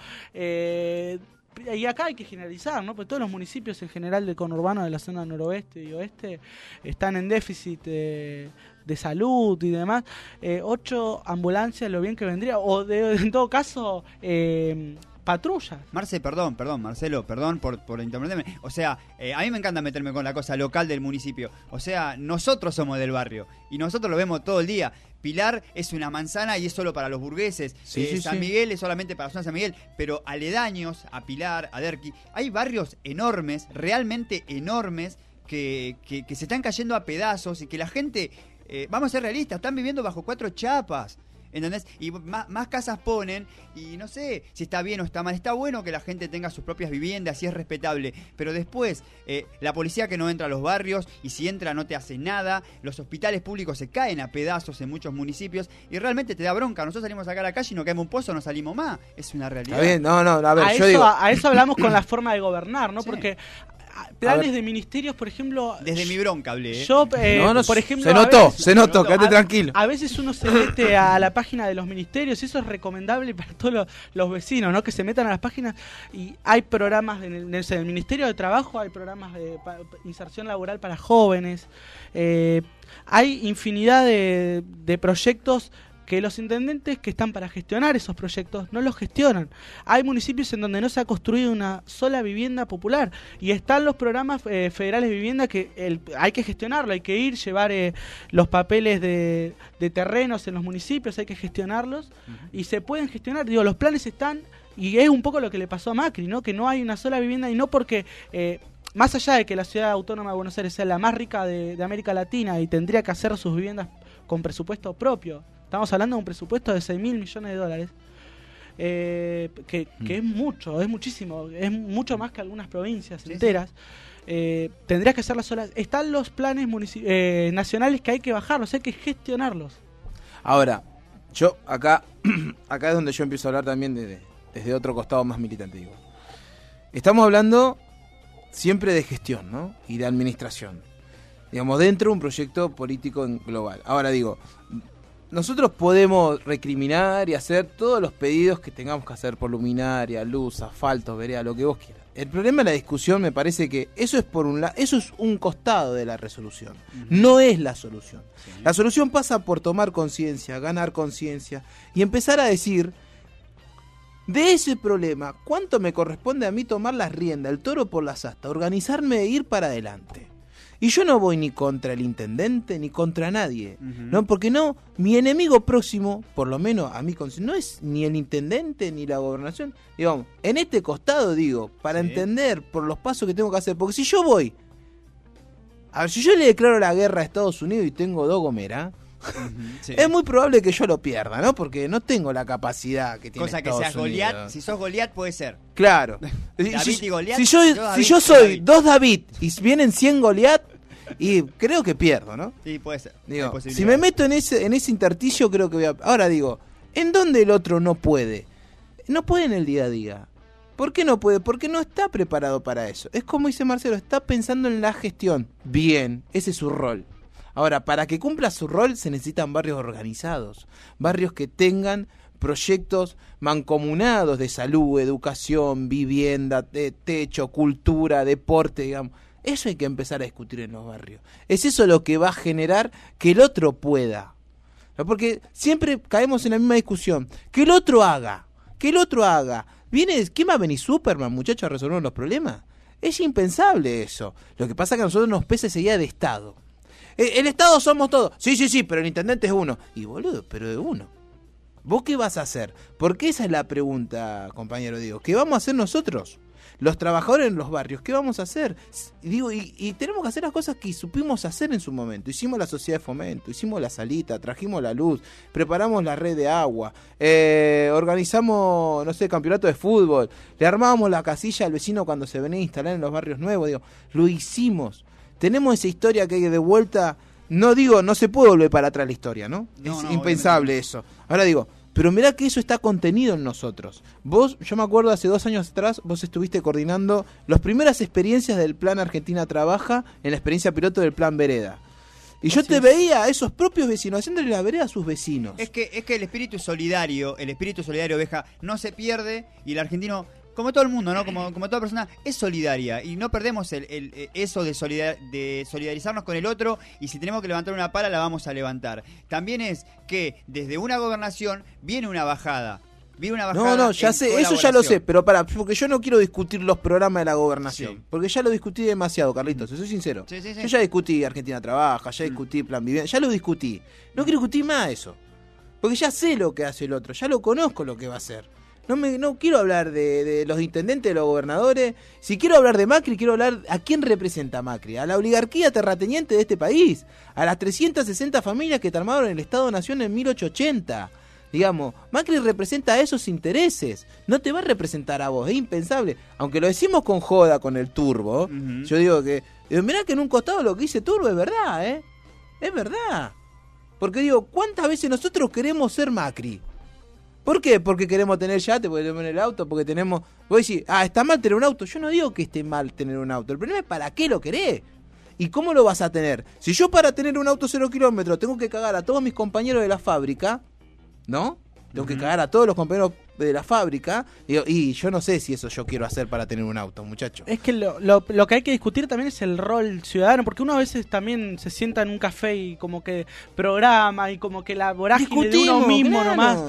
y acá hay que generalizar, ¿no? Porque todos los municipios en general del conurbano de la zona noroeste y oeste están en déficit de salud y demás. 8 ambulancias, lo bien que vendría, o en todo caso, patrullas. Marcelo, perdón por interrumpirme. O sea, a mí me encanta meterme con la cosa local del municipio. O sea, nosotros somos del barrio y nosotros lo vemos todo el día. Pilar es una manzana y es solo para los burgueses. San Miguel es solamente para la zona de San Miguel. Pero aledaños a Pilar, a Derqui, hay barrios enormes, realmente enormes, que se están cayendo a pedazos y que la gente, vamos a ser realistas, están viviendo bajo 4 chapas. ¿Entendés? Y más casas ponen, y no sé si está bien o está mal. Está bueno que la gente tenga sus propias viviendas, y es respetable. Pero después, la policía que no entra a los barrios, y si entra no te hace nada. Los hospitales públicos se caen a pedazos en muchos municipios, y realmente te da bronca. Nosotros salimos acá a la calle y nos caemos un pozo, no salimos más. Es una realidad. Está bien, a ver, A eso hablamos con la forma de gobernar, ¿no? Sí. Porque planes de ministerios, por ejemplo... Desde mi bronca hablé. Yo, por ejemplo... Se notó, quédate tranquilo. A veces uno se mete a la página de los ministerios y eso es recomendable para todos los vecinos, ¿no? Que se metan a las páginas y hay programas en el Ministerio de Trabajo, hay programas de inserción laboral para jóvenes, hay infinidad de proyectos que los intendentes que están para gestionar esos proyectos no los gestionan. Hay municipios en donde no se ha construido una sola vivienda popular y están los programas federales de vivienda que hay que gestionarlo, hay que ir, llevar los papeles de terrenos en los municipios, hay que gestionarlos y se pueden gestionar. Digo, los planes están y es un poco lo que le pasó a Macri, ¿no? Que no hay una sola vivienda y no porque... más allá de que la ciudad autónoma de Buenos Aires sea la más rica de América Latina y tendría que hacer sus viviendas con presupuesto propio, estamos hablando de un presupuesto de $6.000 millones, que es mucho, es muchísimo, es mucho más que algunas provincias enteras. Tendrías que hacerlas solas. Están los planes nacionales que hay que bajarlos, hay que gestionarlos. Ahora, yo acá es donde yo empiezo a hablar también desde otro costado más militante. Digo, estamos hablando siempre de gestión, ¿no? Y de administración. Digamos, dentro de un proyecto político global. Ahora digo, nosotros podemos recriminar y hacer todos los pedidos que tengamos que hacer por luminaria, luz, asfalto, vereda, lo que vos quieras. El problema de la discusión me parece que eso es por un lado, eso es un costado de la resolución. No es la solución. Sí. La solución pasa por tomar conciencia, ganar conciencia y empezar a decir de ese problema, ¿cuánto me corresponde a mí tomar las riendas, el toro por las astas, organizarme e ir para adelante? Y yo no voy ni contra el intendente ni contra nadie, ¿no? Porque no, mi enemigo próximo, por lo menos a mí, no es ni el intendente ni la gobernación. Digamos, en este costado digo, para entender por los pasos que tengo que hacer, porque si yo voy, a ver, si yo le declaro la guerra a Estados Unidos y tengo 2 gomeras, Sí. Es muy probable que yo lo pierda, ¿no? Porque no tengo la capacidad que tiene Cosa que Estados seas Goliat, Unidos. si sos Goliat puede ser. Claro. David y Goliat, si yo yo soy David. 2 David y vienen 100 Goliat, y creo que pierdo, ¿no? Sí, puede ser. Hay Digo, posibilidad. si me meto en ese intersticio, creo que voy a... Ahora digo, ¿en dónde el otro no puede? No puede en el día a día. ¿Por qué no puede? Porque no está preparado para eso. Es como dice Marcelo, está pensando en la gestión. Bien, ese es su rol. Ahora, para que cumpla su rol se necesitan barrios organizados. Barrios que tengan proyectos mancomunados de salud, educación, vivienda, techo, cultura, deporte, digamos. Eso hay que empezar a discutir en los barrios. Es eso lo que va a generar que el otro pueda. Porque siempre caemos en la misma discusión. Que el otro haga. Que el otro haga. ¿Quién va a venir Superman, muchachos, a resolver los problemas? Es impensable eso. Lo que pasa es que a nosotros nos pesa esa idea de Estado. El Estado somos todos. Sí, pero el intendente es uno. Y boludo, pero de uno. ¿Vos qué vas a hacer? Porque esa es la pregunta, compañero Diego. ¿Qué vamos a hacer nosotros? Los trabajadores en los barrios, ¿qué vamos a hacer? Digo, y tenemos que hacer las cosas que supimos hacer en su momento. Hicimos la sociedad de fomento, hicimos la salita, trajimos la luz, preparamos la red de agua, organizamos, no sé, campeonato de fútbol, le armábamos la casilla al vecino cuando se venía a instalar en los barrios nuevos. Digo, lo hicimos. Tenemos esa historia que hay de vuelta. No digo, no se puede volver para atrás la historia, ¿no? Es impensable obviamente. eso. Ahora digo, pero mirá que eso está contenido en nosotros. Yo me acuerdo hace 2 años atrás, vos estuviste coordinando las primeras experiencias del Plan Argentina Trabaja en la experiencia piloto del Plan Vereda. Y yo te veía a esos propios vecinos haciéndole la vereda a sus vecinos. Es que el espíritu solidario, Oveja, no se pierde y el argentino, como todo el mundo, ¿no? Como toda persona, es solidaria y no perdemos eso de solidarizarnos con el otro, y si tenemos que levantar una pala la vamos a levantar. También es que desde una gobernación viene una bajada. No, ya sé, eso ya lo sé, pero porque yo no quiero discutir los programas de la gobernación, Sí. porque ya lo discutí demasiado, Carlitos, soy sincero. Sí. Yo ya discutí Argentina Trabaja, ya discutí Plan Vivienda, ya lo discutí. No quiero discutir más eso, porque ya sé lo que hace el otro, ya lo conozco lo que va a hacer. No quiero hablar de los intendentes, de los gobernadores. Si quiero hablar de Macri, quiero hablar a quién representa Macri. A la oligarquía terrateniente de este país. A las 360 familias que armaron el Estado-Nación en 1880. Digamos, Macri representa esos intereses. No te va a representar a vos, es impensable. Aunque lo decimos con joda, con el Turbo. Yo digo que... mirá que en un costado lo que dice Turbo es verdad, ¿eh? Es verdad. Porque digo, ¿cuántas veces nosotros queremos ser Macri? ¿Por qué? Porque queremos tener yate, porque tenemos el auto, porque tenemos... Vos decís, está mal tener un auto. Yo no digo que esté mal tener un auto. El problema es para qué lo querés. ¿Y cómo lo vas a tener? Si yo para tener un auto 0 kilómetros tengo que cagar a todos mis compañeros de la fábrica, ¿no? Tengo que cagar a todos los compañeros de la fábrica. Y yo no sé si eso yo quiero hacer para tener un auto, muchacho. Es que lo que hay que discutir también es el rol ciudadano, porque uno a veces también se sienta en un café y como que programa y como que la vorágine de uno mismo claro, nomás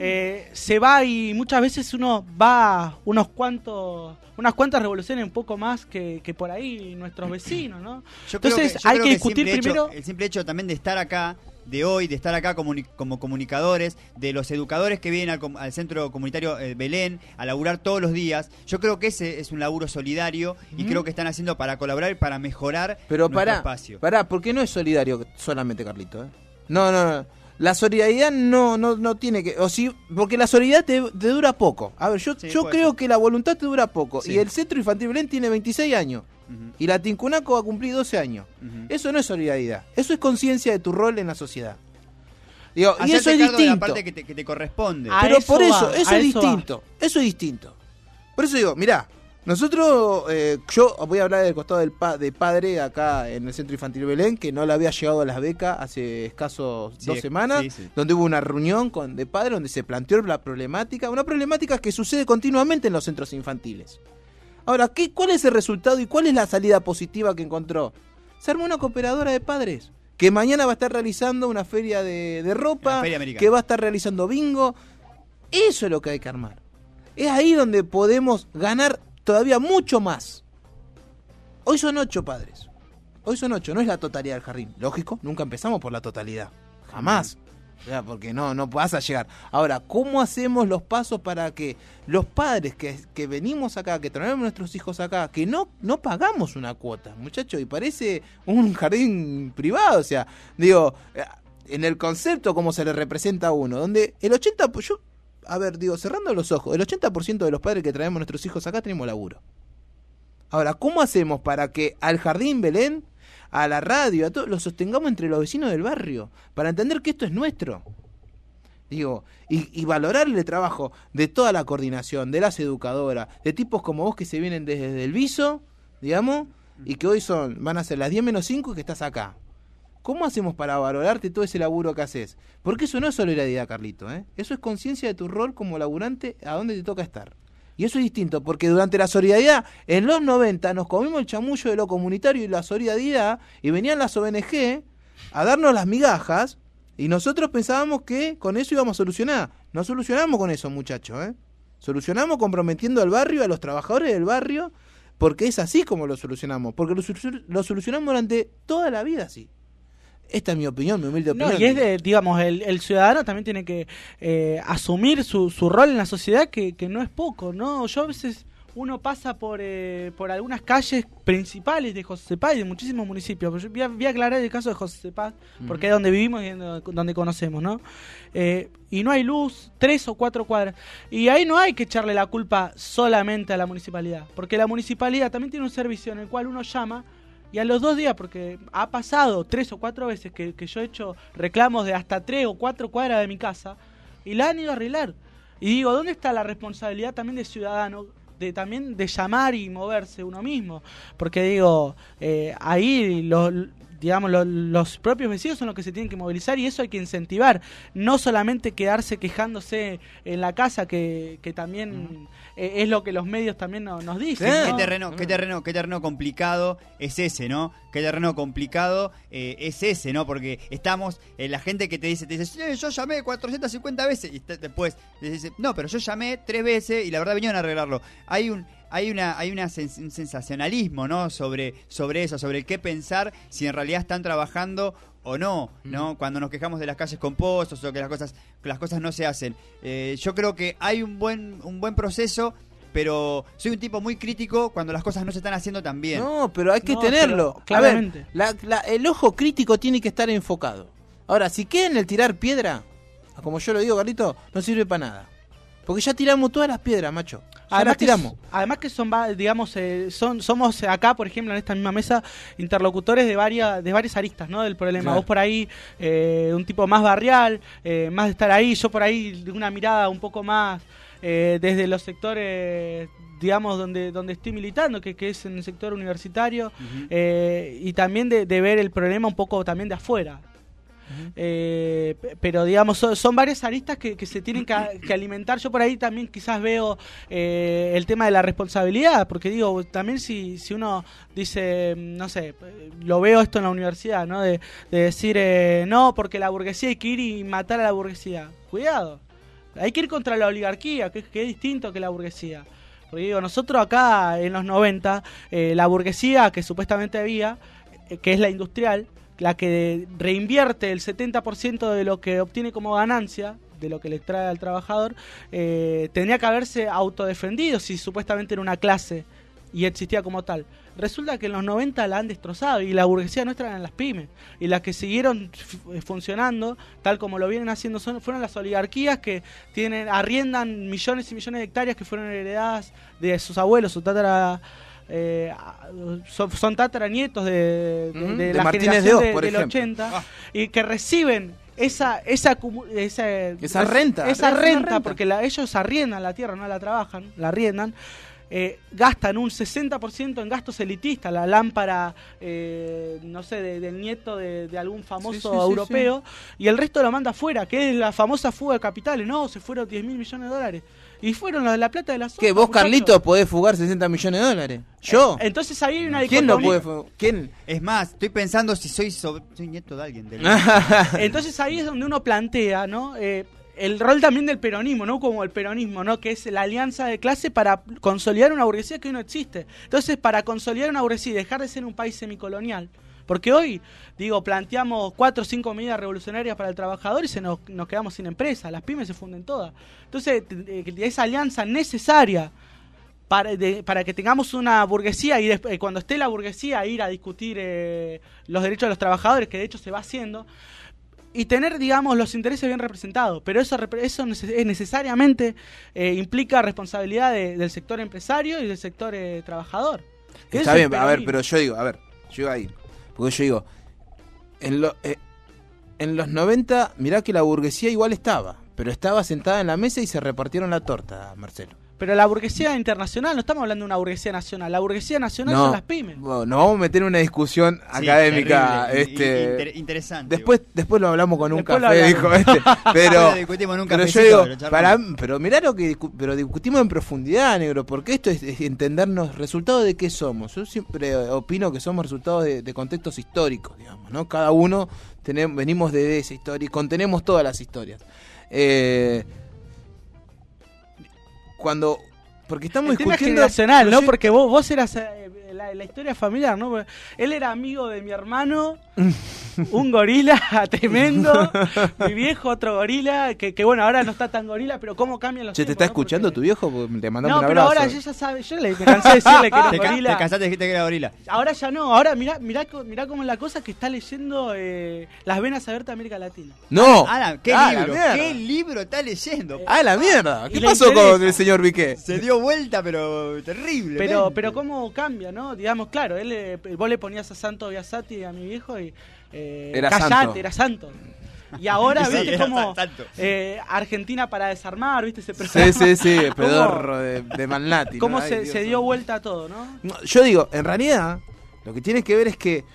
se va, y muchas veces uno va unas cuantas revoluciones un poco más que por ahí nuestros vecinos, ¿no? Entonces hay que discutir primero el simple hecho también de estar acá, de hoy, de estar acá como comunicadores, de los educadores que vienen al centro comunitario Belén a laburar todos los días. Yo creo que ese es un laburo solidario y creo que están haciendo para colaborar y para mejorar nuestro espacio. Porque no es solidario solamente, Carlito, ¿eh? No. La solidaridad no tiene que... O sí, porque la solidaridad te dura poco. A ver, yo creo que la voluntad te dura poco. Sí. Y el Centro Infantil Belén tiene 26 años. Y la Tincunaco va a cumplir 12 años. Eso no es solidaridad. Eso es conciencia de tu rol en la sociedad. Digo, y eso es distinto. De la parte que te corresponde. Pero por eso es distinto. Eso es distinto. Por eso digo, mirá, nosotros, yo voy a hablar del costado de padre acá en el Centro Infantil Belén, que no le había llegado a las becas hace escasos 2 semanas, donde hubo una reunión de padres donde se planteó la problemática, una problemática que sucede continuamente en los centros infantiles. Ahora, ¿cuál es el resultado y cuál es la salida positiva que encontró? Se armó una cooperadora de padres, que mañana va a estar realizando una feria de ropa, que va a estar realizando bingo. Eso es lo que hay que armar. Es ahí donde podemos ganar todavía mucho más. Hoy son 8 padres. Hoy son 8, no es la totalidad del jardín. Lógico, nunca empezamos por la totalidad. Jamás. Porque no vas a llegar. Ahora, ¿cómo hacemos los pasos para que los padres que venimos acá, que traemos nuestros hijos acá, que no pagamos una cuota, muchachos? Y parece un jardín privado, o sea, digo, en el concepto como se le representa a uno, donde el 80%, cerrando los ojos, el 80% de los padres que traemos nuestros hijos acá tenemos laburo. Ahora, ¿cómo hacemos para que al Jardín Belén, a la radio, a todo, lo sostengamos entre los vecinos del barrio? Para entender que esto es nuestro. Digo, y valorar el trabajo de toda la coordinación, de las educadoras, de tipos como vos que se vienen desde el viso, digamos, y que hoy van a ser las 10 menos 5 y que estás acá. ¿Cómo hacemos para valorarte todo ese laburo que haces? Porque eso no es solidaridad, Carlito, ¿eh? Eso es conciencia de tu rol como laburante, a dónde te toca estar. Y eso es distinto, porque durante la solidaridad, en los 90, nos comimos el chamullo de lo comunitario y la solidaridad, y venían las ONG a darnos las migajas, y nosotros pensábamos que con eso íbamos a solucionar. No solucionamos con eso, muchachos, ¿eh? Solucionamos comprometiendo al barrio, a los trabajadores del barrio, porque es así como lo solucionamos, porque lo solucionamos durante toda la vida así. Esta es mi opinión, mi humilde opinión. No, y es digamos, el ciudadano también tiene que asumir su rol en la sociedad, que no es poco, ¿no? Yo a veces, uno pasa por algunas calles principales de José Paz y de muchísimos municipios. Yo voy a aclarar el caso de José Paz, porque es donde vivimos y donde conocemos, ¿no? Y no hay luz, 3 o 4 cuadras. Y ahí no hay que echarle la culpa solamente a la municipalidad, porque la municipalidad también tiene un servicio en el cual uno llama. Y a los 2 días, porque ha pasado 3 o 4 veces que yo he hecho reclamos de hasta 3 o 4 cuadras de mi casa, y la han ido a arreglar. Y digo, ¿dónde está la responsabilidad también del ciudadano también de llamar y moverse uno mismo? Porque digo, ahí los propios vecinos son los que se tienen que movilizar, y eso hay que incentivar, no solamente quedarse quejándose en la casa, que también es lo que los medios también nos dicen, ¿no? ¿Qué terreno complicado es ese, ¿no? ¿Qué terreno complicado es ese, ¿no? Porque estamos, la gente que te dice, yo llamé 450 veces, y después te dice, no, pero yo llamé 3 veces y la verdad vinieron a arreglarlo. Hay un sensacionalismo, ¿no? sobre eso, sobre el qué pensar, si en realidad están trabajando o no, ¿no? Cuando nos quejamos de las calles con pozos o que las cosas no se hacen. Yo creo que hay un buen proceso, pero soy un tipo muy crítico cuando las cosas no se están haciendo tan bien. No, pero hay que tenerlo. Claramente. A ver, el ojo crítico tiene que estar enfocado. Ahora, si queda en el tirar piedra, como yo lo digo, Carlito, no sirve para nada. Porque ya tiramos todas las piedras, macho. Además que son, digamos, somos acá, por ejemplo, en esta misma mesa, interlocutores de varias aristas, ¿no? Del problema. Claro. Vos por ahí, un tipo más barrial, más de estar ahí. Yo por ahí, de una mirada un poco más desde los sectores, digamos, donde estoy militando, que es en el sector universitario, y también de ver el problema un poco también de afuera. Pero digamos son varias aristas que se tienen que alimentar. Yo por ahí también quizás veo el tema de la responsabilidad, porque digo, también si uno dice, no sé, lo veo esto en la universidad, ¿no? De decir, no, porque la burguesía hay que ir y matar a la burguesía. Cuidado, hay que ir contra la oligarquía, que es distinto que la burguesía. Porque digo, nosotros acá en los 90, la burguesía que supuestamente había, que es la industrial, la que reinvierte el 70% de lo que obtiene como ganancia, de lo que le trae al trabajador, tenía que haberse autodefendido si supuestamente era una clase y existía como tal. Resulta que en los 90 la han destrozado, y la burguesía nuestra eran las pymes, y las que siguieron funcionando tal como lo vienen haciendo fueron las oligarquías que arriendan millones y millones de hectáreas que fueron heredadas de sus abuelos, su tatara. Son tataranietos de la Martínez generación del 80, y que reciben esa renta, porque ellos arriendan la tierra, no la trabajan, la arriendan. Gastan un 60% en gastos elitistas, la lámpara, no sé, del nieto de algún famoso europeo, y el resto lo manda afuera, que es la famosa fuga de capitales. No, se fueron 10.000 millones de dólares. Y fueron los de la plata de la zona. ¿Qué? ¿Vos, Carlitos, podés fugar 60 millones de dólares? ¿Yo? Entonces ahí hay una ¿Quién no puede fugar? ¿Quién? Es más, estoy pensando si soy nieto de alguien. Entonces ahí es donde uno plantea, ¿no? El rol también del peronismo, ¿no? Como el peronismo, ¿no? Que es la alianza de clase para consolidar una burguesía que hoy no existe. Entonces, para consolidar una burguesía y dejar de ser un país semicolonial, porque hoy, digo, planteamos 4 o 5 medidas revolucionarias para el trabajador y nos quedamos sin empresa, las pymes se funden todas. Entonces, esa alianza necesaria para que tengamos una burguesía, y después, cuando esté la burguesía, ir a discutir los derechos de los trabajadores, que de hecho se va haciendo. y tener, digamos, los intereses bien representados. Pero eso necesariamente implica responsabilidad del sector empresario y del sector trabajador. Está bien, a ver, pero yo digo ahí, porque yo digo, en los 90, mirá que la burguesía igual estaba, pero estaba sentada en la mesa y se repartieron la torta, Marcelo. Pero la burguesía internacional, no estamos hablando de una burguesía nacional. La burguesía nacional son las pymes. No vamos a meter en una discusión académica. Interesante. Después lo hablamos con un café, dijo pero discutimos en un pero yo digo, pero mirá lo que pero discutimos en profundidad, negro, porque esto es entendernos resultado de qué somos. Yo siempre opino que somos resultados de contextos históricos, digamos, ¿no? Cada uno venimos de esa historia y contenemos todas las historias. Porque estamos discutiendo generacional, ¿no? Porque vos eras la historia familiar, ¿no? Él era amigo de mi hermano, un gorila tremendo, mi viejo otro gorila, que bueno, ahora no está tan gorila, pero cómo cambian los tiempos. ¿Te está escuchando tu viejo? Le mandamos un abrazo. No, pero ahora ya sabe, me cansé de decirle que era gorila. Te cansaste de dijiste que era gorila. Ahora ya no, ahora mirá cómo es la cosa, que está leyendo Las venas abiertas de América Latina. ¡No! Alan, ¿qué libro está leyendo? La mierda! ¿Qué pasó con el señor Viqué? Se dio vuelta, pero terrible. Pero cómo cambia, ¿no? Digamos, claro, vos le ponías a Santo Biasati a mi viejo y era santo. Y ahora, sí, viste, como Argentina para desarmar, viste ese programa. Sí, el pedorro de Malnati. Cómo se dio vuelta a todo, ¿no? Yo digo, en realidad, lo que tienes que ver es que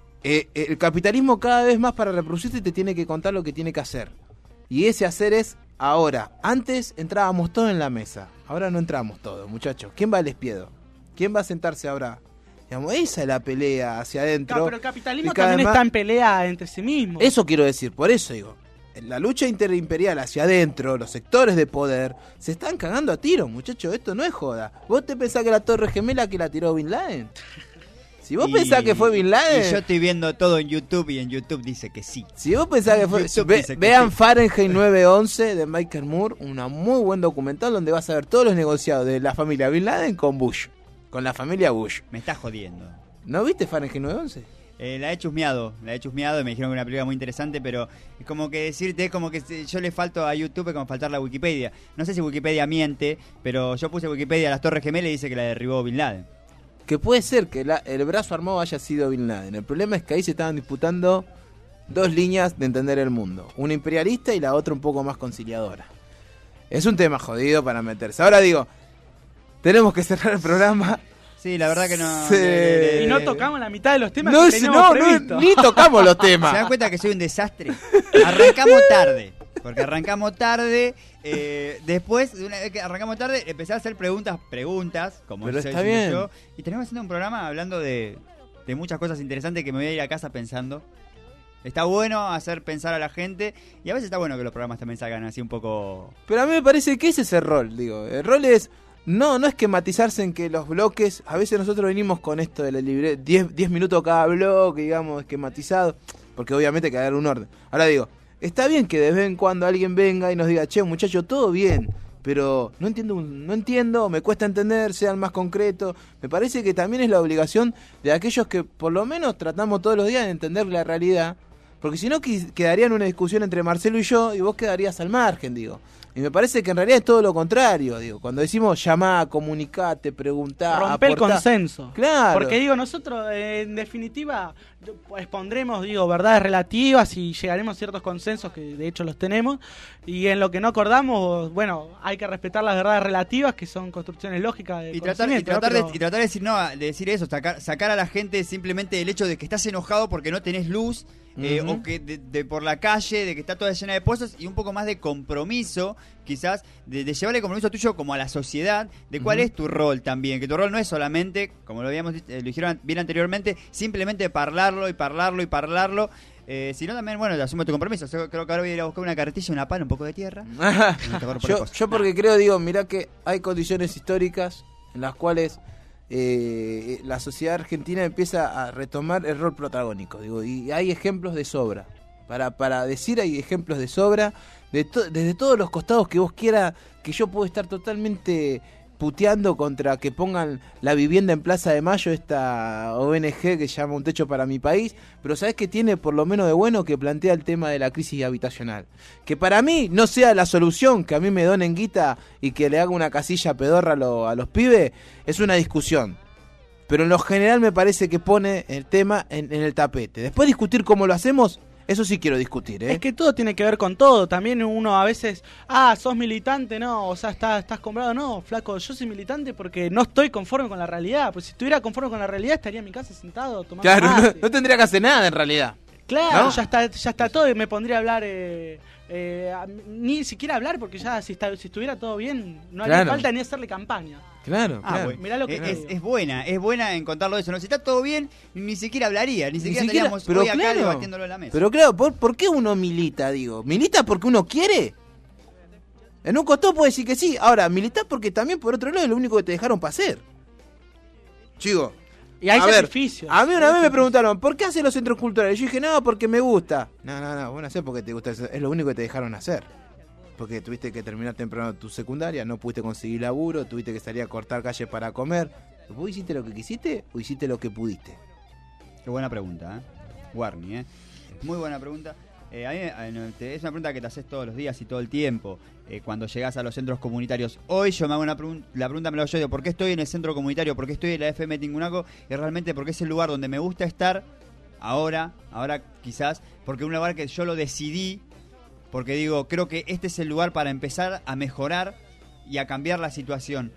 el capitalismo cada vez más para reproducirse te tiene que contar lo que tiene que hacer. Y ese hacer es ahora. Antes entrábamos todos en la mesa. Ahora no entramos todos, muchachos. ¿Quién va al espiedo? ¿Quién va a sentarse ahora? Digamos, esa es la pelea hacia adentro. Claro, pero el capitalismo también está en pelea entre sí mismo. Eso quiero decir, por eso digo. En la lucha interimperial hacia adentro, los sectores de poder se están cagando a tiros, muchachos. Esto no es joda. ¿Vos te pensás que la Torre Gemela que la tiró Bin Laden? Si vos pensás que fue Bin Laden... Y yo estoy viendo todo en YouTube y en YouTube dice que sí. Si vos pensás que fue... Vean sí. Fahrenheit 9/11 de Michael Moore, un muy buen documental donde vas a ver todos los negociados de la familia Bin Laden con Bush. Con la familia Bush. Me estás jodiendo. ¿No viste Fahrenheit 9/11? La he chusmeado y me dijeron que era una película muy interesante, pero es como que decirte, es como que yo le falto a YouTube, es como faltar la Wikipedia. No sé si Wikipedia miente, pero yo puse Wikipedia las Torres Gemelas y dice que la derribó Bin Laden. Que puede ser que el brazo armado haya sido Bin Laden. El problema es que ahí se estaban disputando dos líneas de entender el mundo. Una imperialista y la otra un poco más conciliadora. Es un tema jodido para meterse. Ahora digo, tenemos que cerrar el programa. Sí, la verdad que no. Y no tocamos la mitad de los temas que teníamos previsto. Ni tocamos los temas. ¿Se dan cuenta que soy un desastre? Arrancamos tarde. Porque arrancamos tarde. Después, de una vez que arrancamos tarde, empecé a hacer preguntas, como pero está bien. Yo. Y tenemos haciendo un programa hablando de muchas cosas interesantes que me voy a ir a casa pensando. Está bueno hacer pensar a la gente. Y a veces está bueno que los programas también salgan así un poco. Pero a mí me parece que ese es el rol. Digo, el rol es. No es esquematizarse en que los bloques, a veces nosotros venimos con esto de la libre 10 minutos cada bloque, digamos, esquematizado, porque obviamente hay que dar un orden. Ahora digo, está bien que de vez en cuando alguien venga y nos diga, che, muchacho, todo bien, pero no entiendo, me cuesta entender, sean más concretos. Me parece que también es la obligación de aquellos que por lo menos tratamos todos los días de entender la realidad, porque si no quedaría en una discusión entre Marcelo y yo y vos quedarías al margen, digo. Y me parece que en realidad es todo lo contrario, digo. Cuando decimos llamá, comunicate, preguntá, romper el consenso. Claro. Porque digo, nosotros en definitiva expondremos, digo, verdades relativas y llegaremos a ciertos consensos que de hecho los tenemos. Y en lo que no acordamos, bueno, hay que respetar las verdades relativas que son construcciones lógicas de tratar de decir no, de decir eso, sacar a la gente simplemente el hecho de que estás enojado porque no tenés luz. O que de por la calle, de que está toda llena de pozos, y un poco más de compromiso, quizás, de llevarle compromiso tuyo como a la sociedad, de cuál es tu rol también, que tu rol no es solamente, como lo dijeron bien anteriormente, simplemente parlarlo, sino también, bueno, asume tu compromiso. Yo creo que ahora voy a ir a buscar una carretilla, una pala, un poco de tierra. yo porque creo, digo, mirá que hay condiciones históricas en las cuales la sociedad argentina empieza a retomar el rol protagónico, digo, y hay ejemplos de sobra para decir, hay ejemplos de sobra desde todos los costados que vos quieras, que yo puedo estar totalmente puteando contra que pongan la vivienda en Plaza de Mayo, esta ONG que se llama Un Techo para mi País, pero ¿sabés qué tiene por lo menos de bueno? Que plantea el tema de la crisis habitacional. Que para mí no sea la solución que a mí me donen guita y que le haga una casilla pedorra a los pibes, es una discusión. Pero en lo general me parece que pone el tema en el tapete. Después discutir cómo lo hacemos, eso sí quiero discutir, ¿eh? Es que todo tiene que ver con todo. También uno a veces, sos militante, no, o sea, estás comprado, no, flaco, yo soy militante porque no estoy conforme con la realidad. Pues si estuviera conforme con la realidad estaría en mi casa sentado tomando Claro, mate. no tendría que hacer nada en realidad. Claro, ¿no? ya está todo y me pondría a hablar, ni siquiera hablar porque ya si estuviera todo bien, no haría Claro. falta ni hacerle campaña. Claro, claro. Bueno. Mirá lo que es buena en contarlo eso, ¿no? Si está todo bien, ni siquiera hablaría, ni siquiera estaríamos pero hoy acá claro, debatiéndolo en la mesa. Pero claro, ¿por qué uno milita, digo? ¿Milita porque uno quiere? En un costado puede decir que sí. Ahora, militás porque también por otro lado es lo único que te dejaron para hacer. Chico, Y hay a ver, sacrificios. a mí una vez me preguntaron, ¿por qué haces los centros culturales? Yo dije, no, porque me gusta. No, vos no sé por qué te gusta, es lo único que te dejaron hacer. Porque tuviste que terminar temprano tu secundaria, no pudiste conseguir laburo, tuviste que salir a cortar calles para comer. ¿Vos hiciste lo que quisiste o hiciste lo que pudiste? Qué buena pregunta, Warney, Muy buena pregunta. Es una pregunta que te haces todos los días y todo el tiempo cuando llegás a los centros comunitarios. Hoy yo me hago la pregunta me la hago yo, ¿por qué estoy en el centro comunitario? ¿Por qué estoy en la FM Tingunaco? Es realmente porque es el lugar donde me gusta estar ahora quizás, porque es un lugar que yo lo decidí, porque digo, creo que este es el lugar para empezar a mejorar y a cambiar la situación.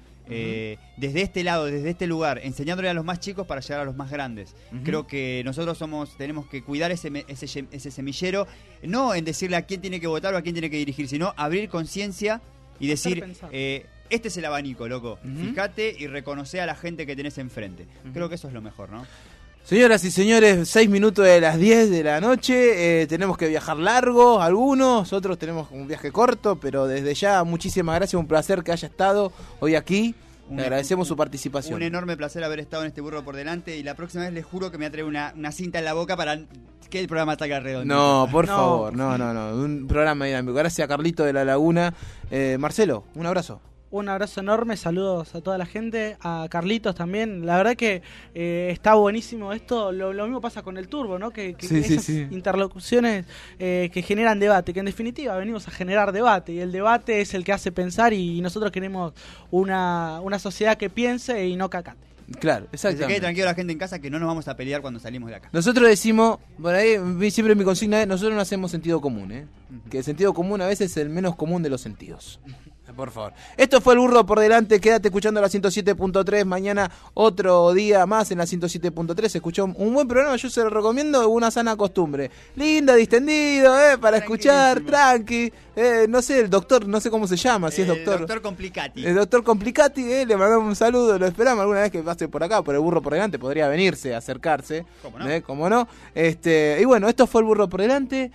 Desde este lado, desde este lugar, enseñándole a los más chicos para llegar a los más grandes. Creo que nosotros tenemos que cuidar ese semillero, no en decirle a quién tiene que votar o a quién tiene que dirigir, sino abrir conciencia y decir, este es el abanico, loco. Fíjate y reconoce a la gente que tenés enfrente. Creo que eso es lo mejor, ¿no? Señoras y señores, 6 minutos de las 10 de la noche, tenemos que viajar largo, algunos, otros tenemos un viaje corto, pero desde ya muchísimas gracias, un placer que haya estado hoy aquí, le agradecemos su participación. Un enorme placer haber estado en este burro por delante y la próxima vez les juro que me voy a traer una cinta en la boca para que el programa salga redondo. No, por favor, no, un programa dinámico. Gracias a Carlito de la Laguna. Marcelo, un abrazo. Un abrazo enorme, saludos a toda la gente, a Carlitos también. La verdad que está buenísimo esto. Lo mismo pasa con el Turbo, ¿no? Que esas interlocuciones que generan debate, que en definitiva venimos a generar debate. Y el debate es el que hace pensar y nosotros queremos una sociedad que piense y no cacate. Claro, Que se exactamente. quede tranquilo la gente en casa que no nos vamos a pelear cuando salimos de acá. Nosotros decimos, por ahí siempre mi consigna es, nosotros no hacemos sentido común, que el sentido común a veces es el menos común de los sentidos. Por favor. Esto fue el burro por delante. Quédate escuchando la 107.3. Mañana otro día más en la 107.3. Se escuchó un buen programa. Yo se lo recomiendo. Una sana costumbre. Linda, distendido, para escuchar, tranqui. No sé, el doctor, no sé cómo se llama. Si es doctor. El doctor Complicati. El doctor Complicati, le mandamos un saludo. Lo esperamos alguna vez que pase por acá, por el burro por delante. Podría venirse, acercarse. ¿Cómo no? ¿Cómo no? Y bueno, esto fue el burro por delante.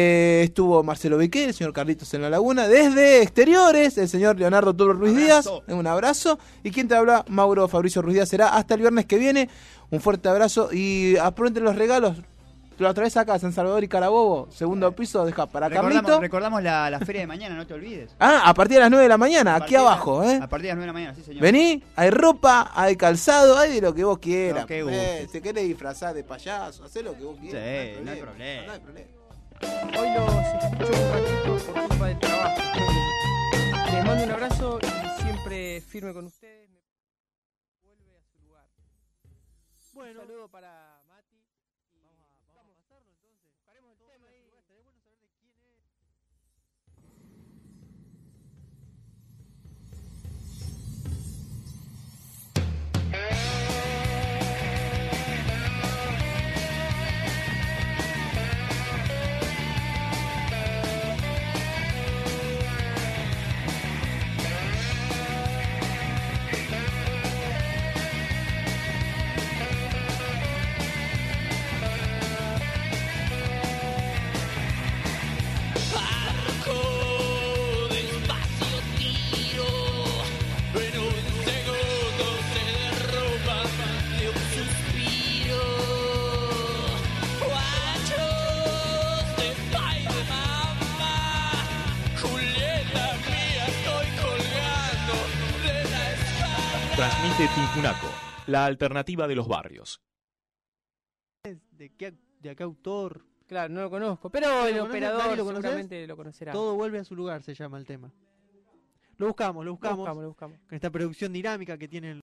Estuvo Marcelo Viqué, el señor Carlitos en la Laguna. Desde exteriores, el señor Leonardo Turbo Ruiz Díaz. Un abrazo. Y quien te habla, Mauro Fabricio Ruiz Díaz. Será hasta el viernes que viene. Un fuerte abrazo. Y apronten los regalos. Lo traes acá, San Salvador y Carabobo. Segundo piso, deja para Carlito. Recordamos la feria de mañana, no te olvides. A partir de las 9 de la mañana, aquí abajo, A partir de las 9 de la mañana, sí, señor. Vení, hay ropa, hay calzado, hay de lo que vos quieras. Lo que gustes. Si querés disfrazar de payaso, hacé lo que vos quieras. Sí, no hay problema. No hay problema. Hoy los escucho un ratito por culpa del trabajo. Les mando un abrazo y siempre firme con ustedes. Vuelve a su lugar. Bueno, un saludo para Mati. Vamos a pasarlo entonces. Paremos el tema ahí. Estaría bueno saber de quién es. Julieta mía, estoy colgando de la escuela. Transmite Tincunaco, la alternativa de los barrios. ¿De qué autor? Claro, no lo conozco, pero ¿No el lo conoces? operador ¿Dani, lo conoces? seguramente lo conocerá. Todo vuelve a su lugar, se llama el tema. Lo buscamos. Lo buscamos. Con esta producción dinámica que tiene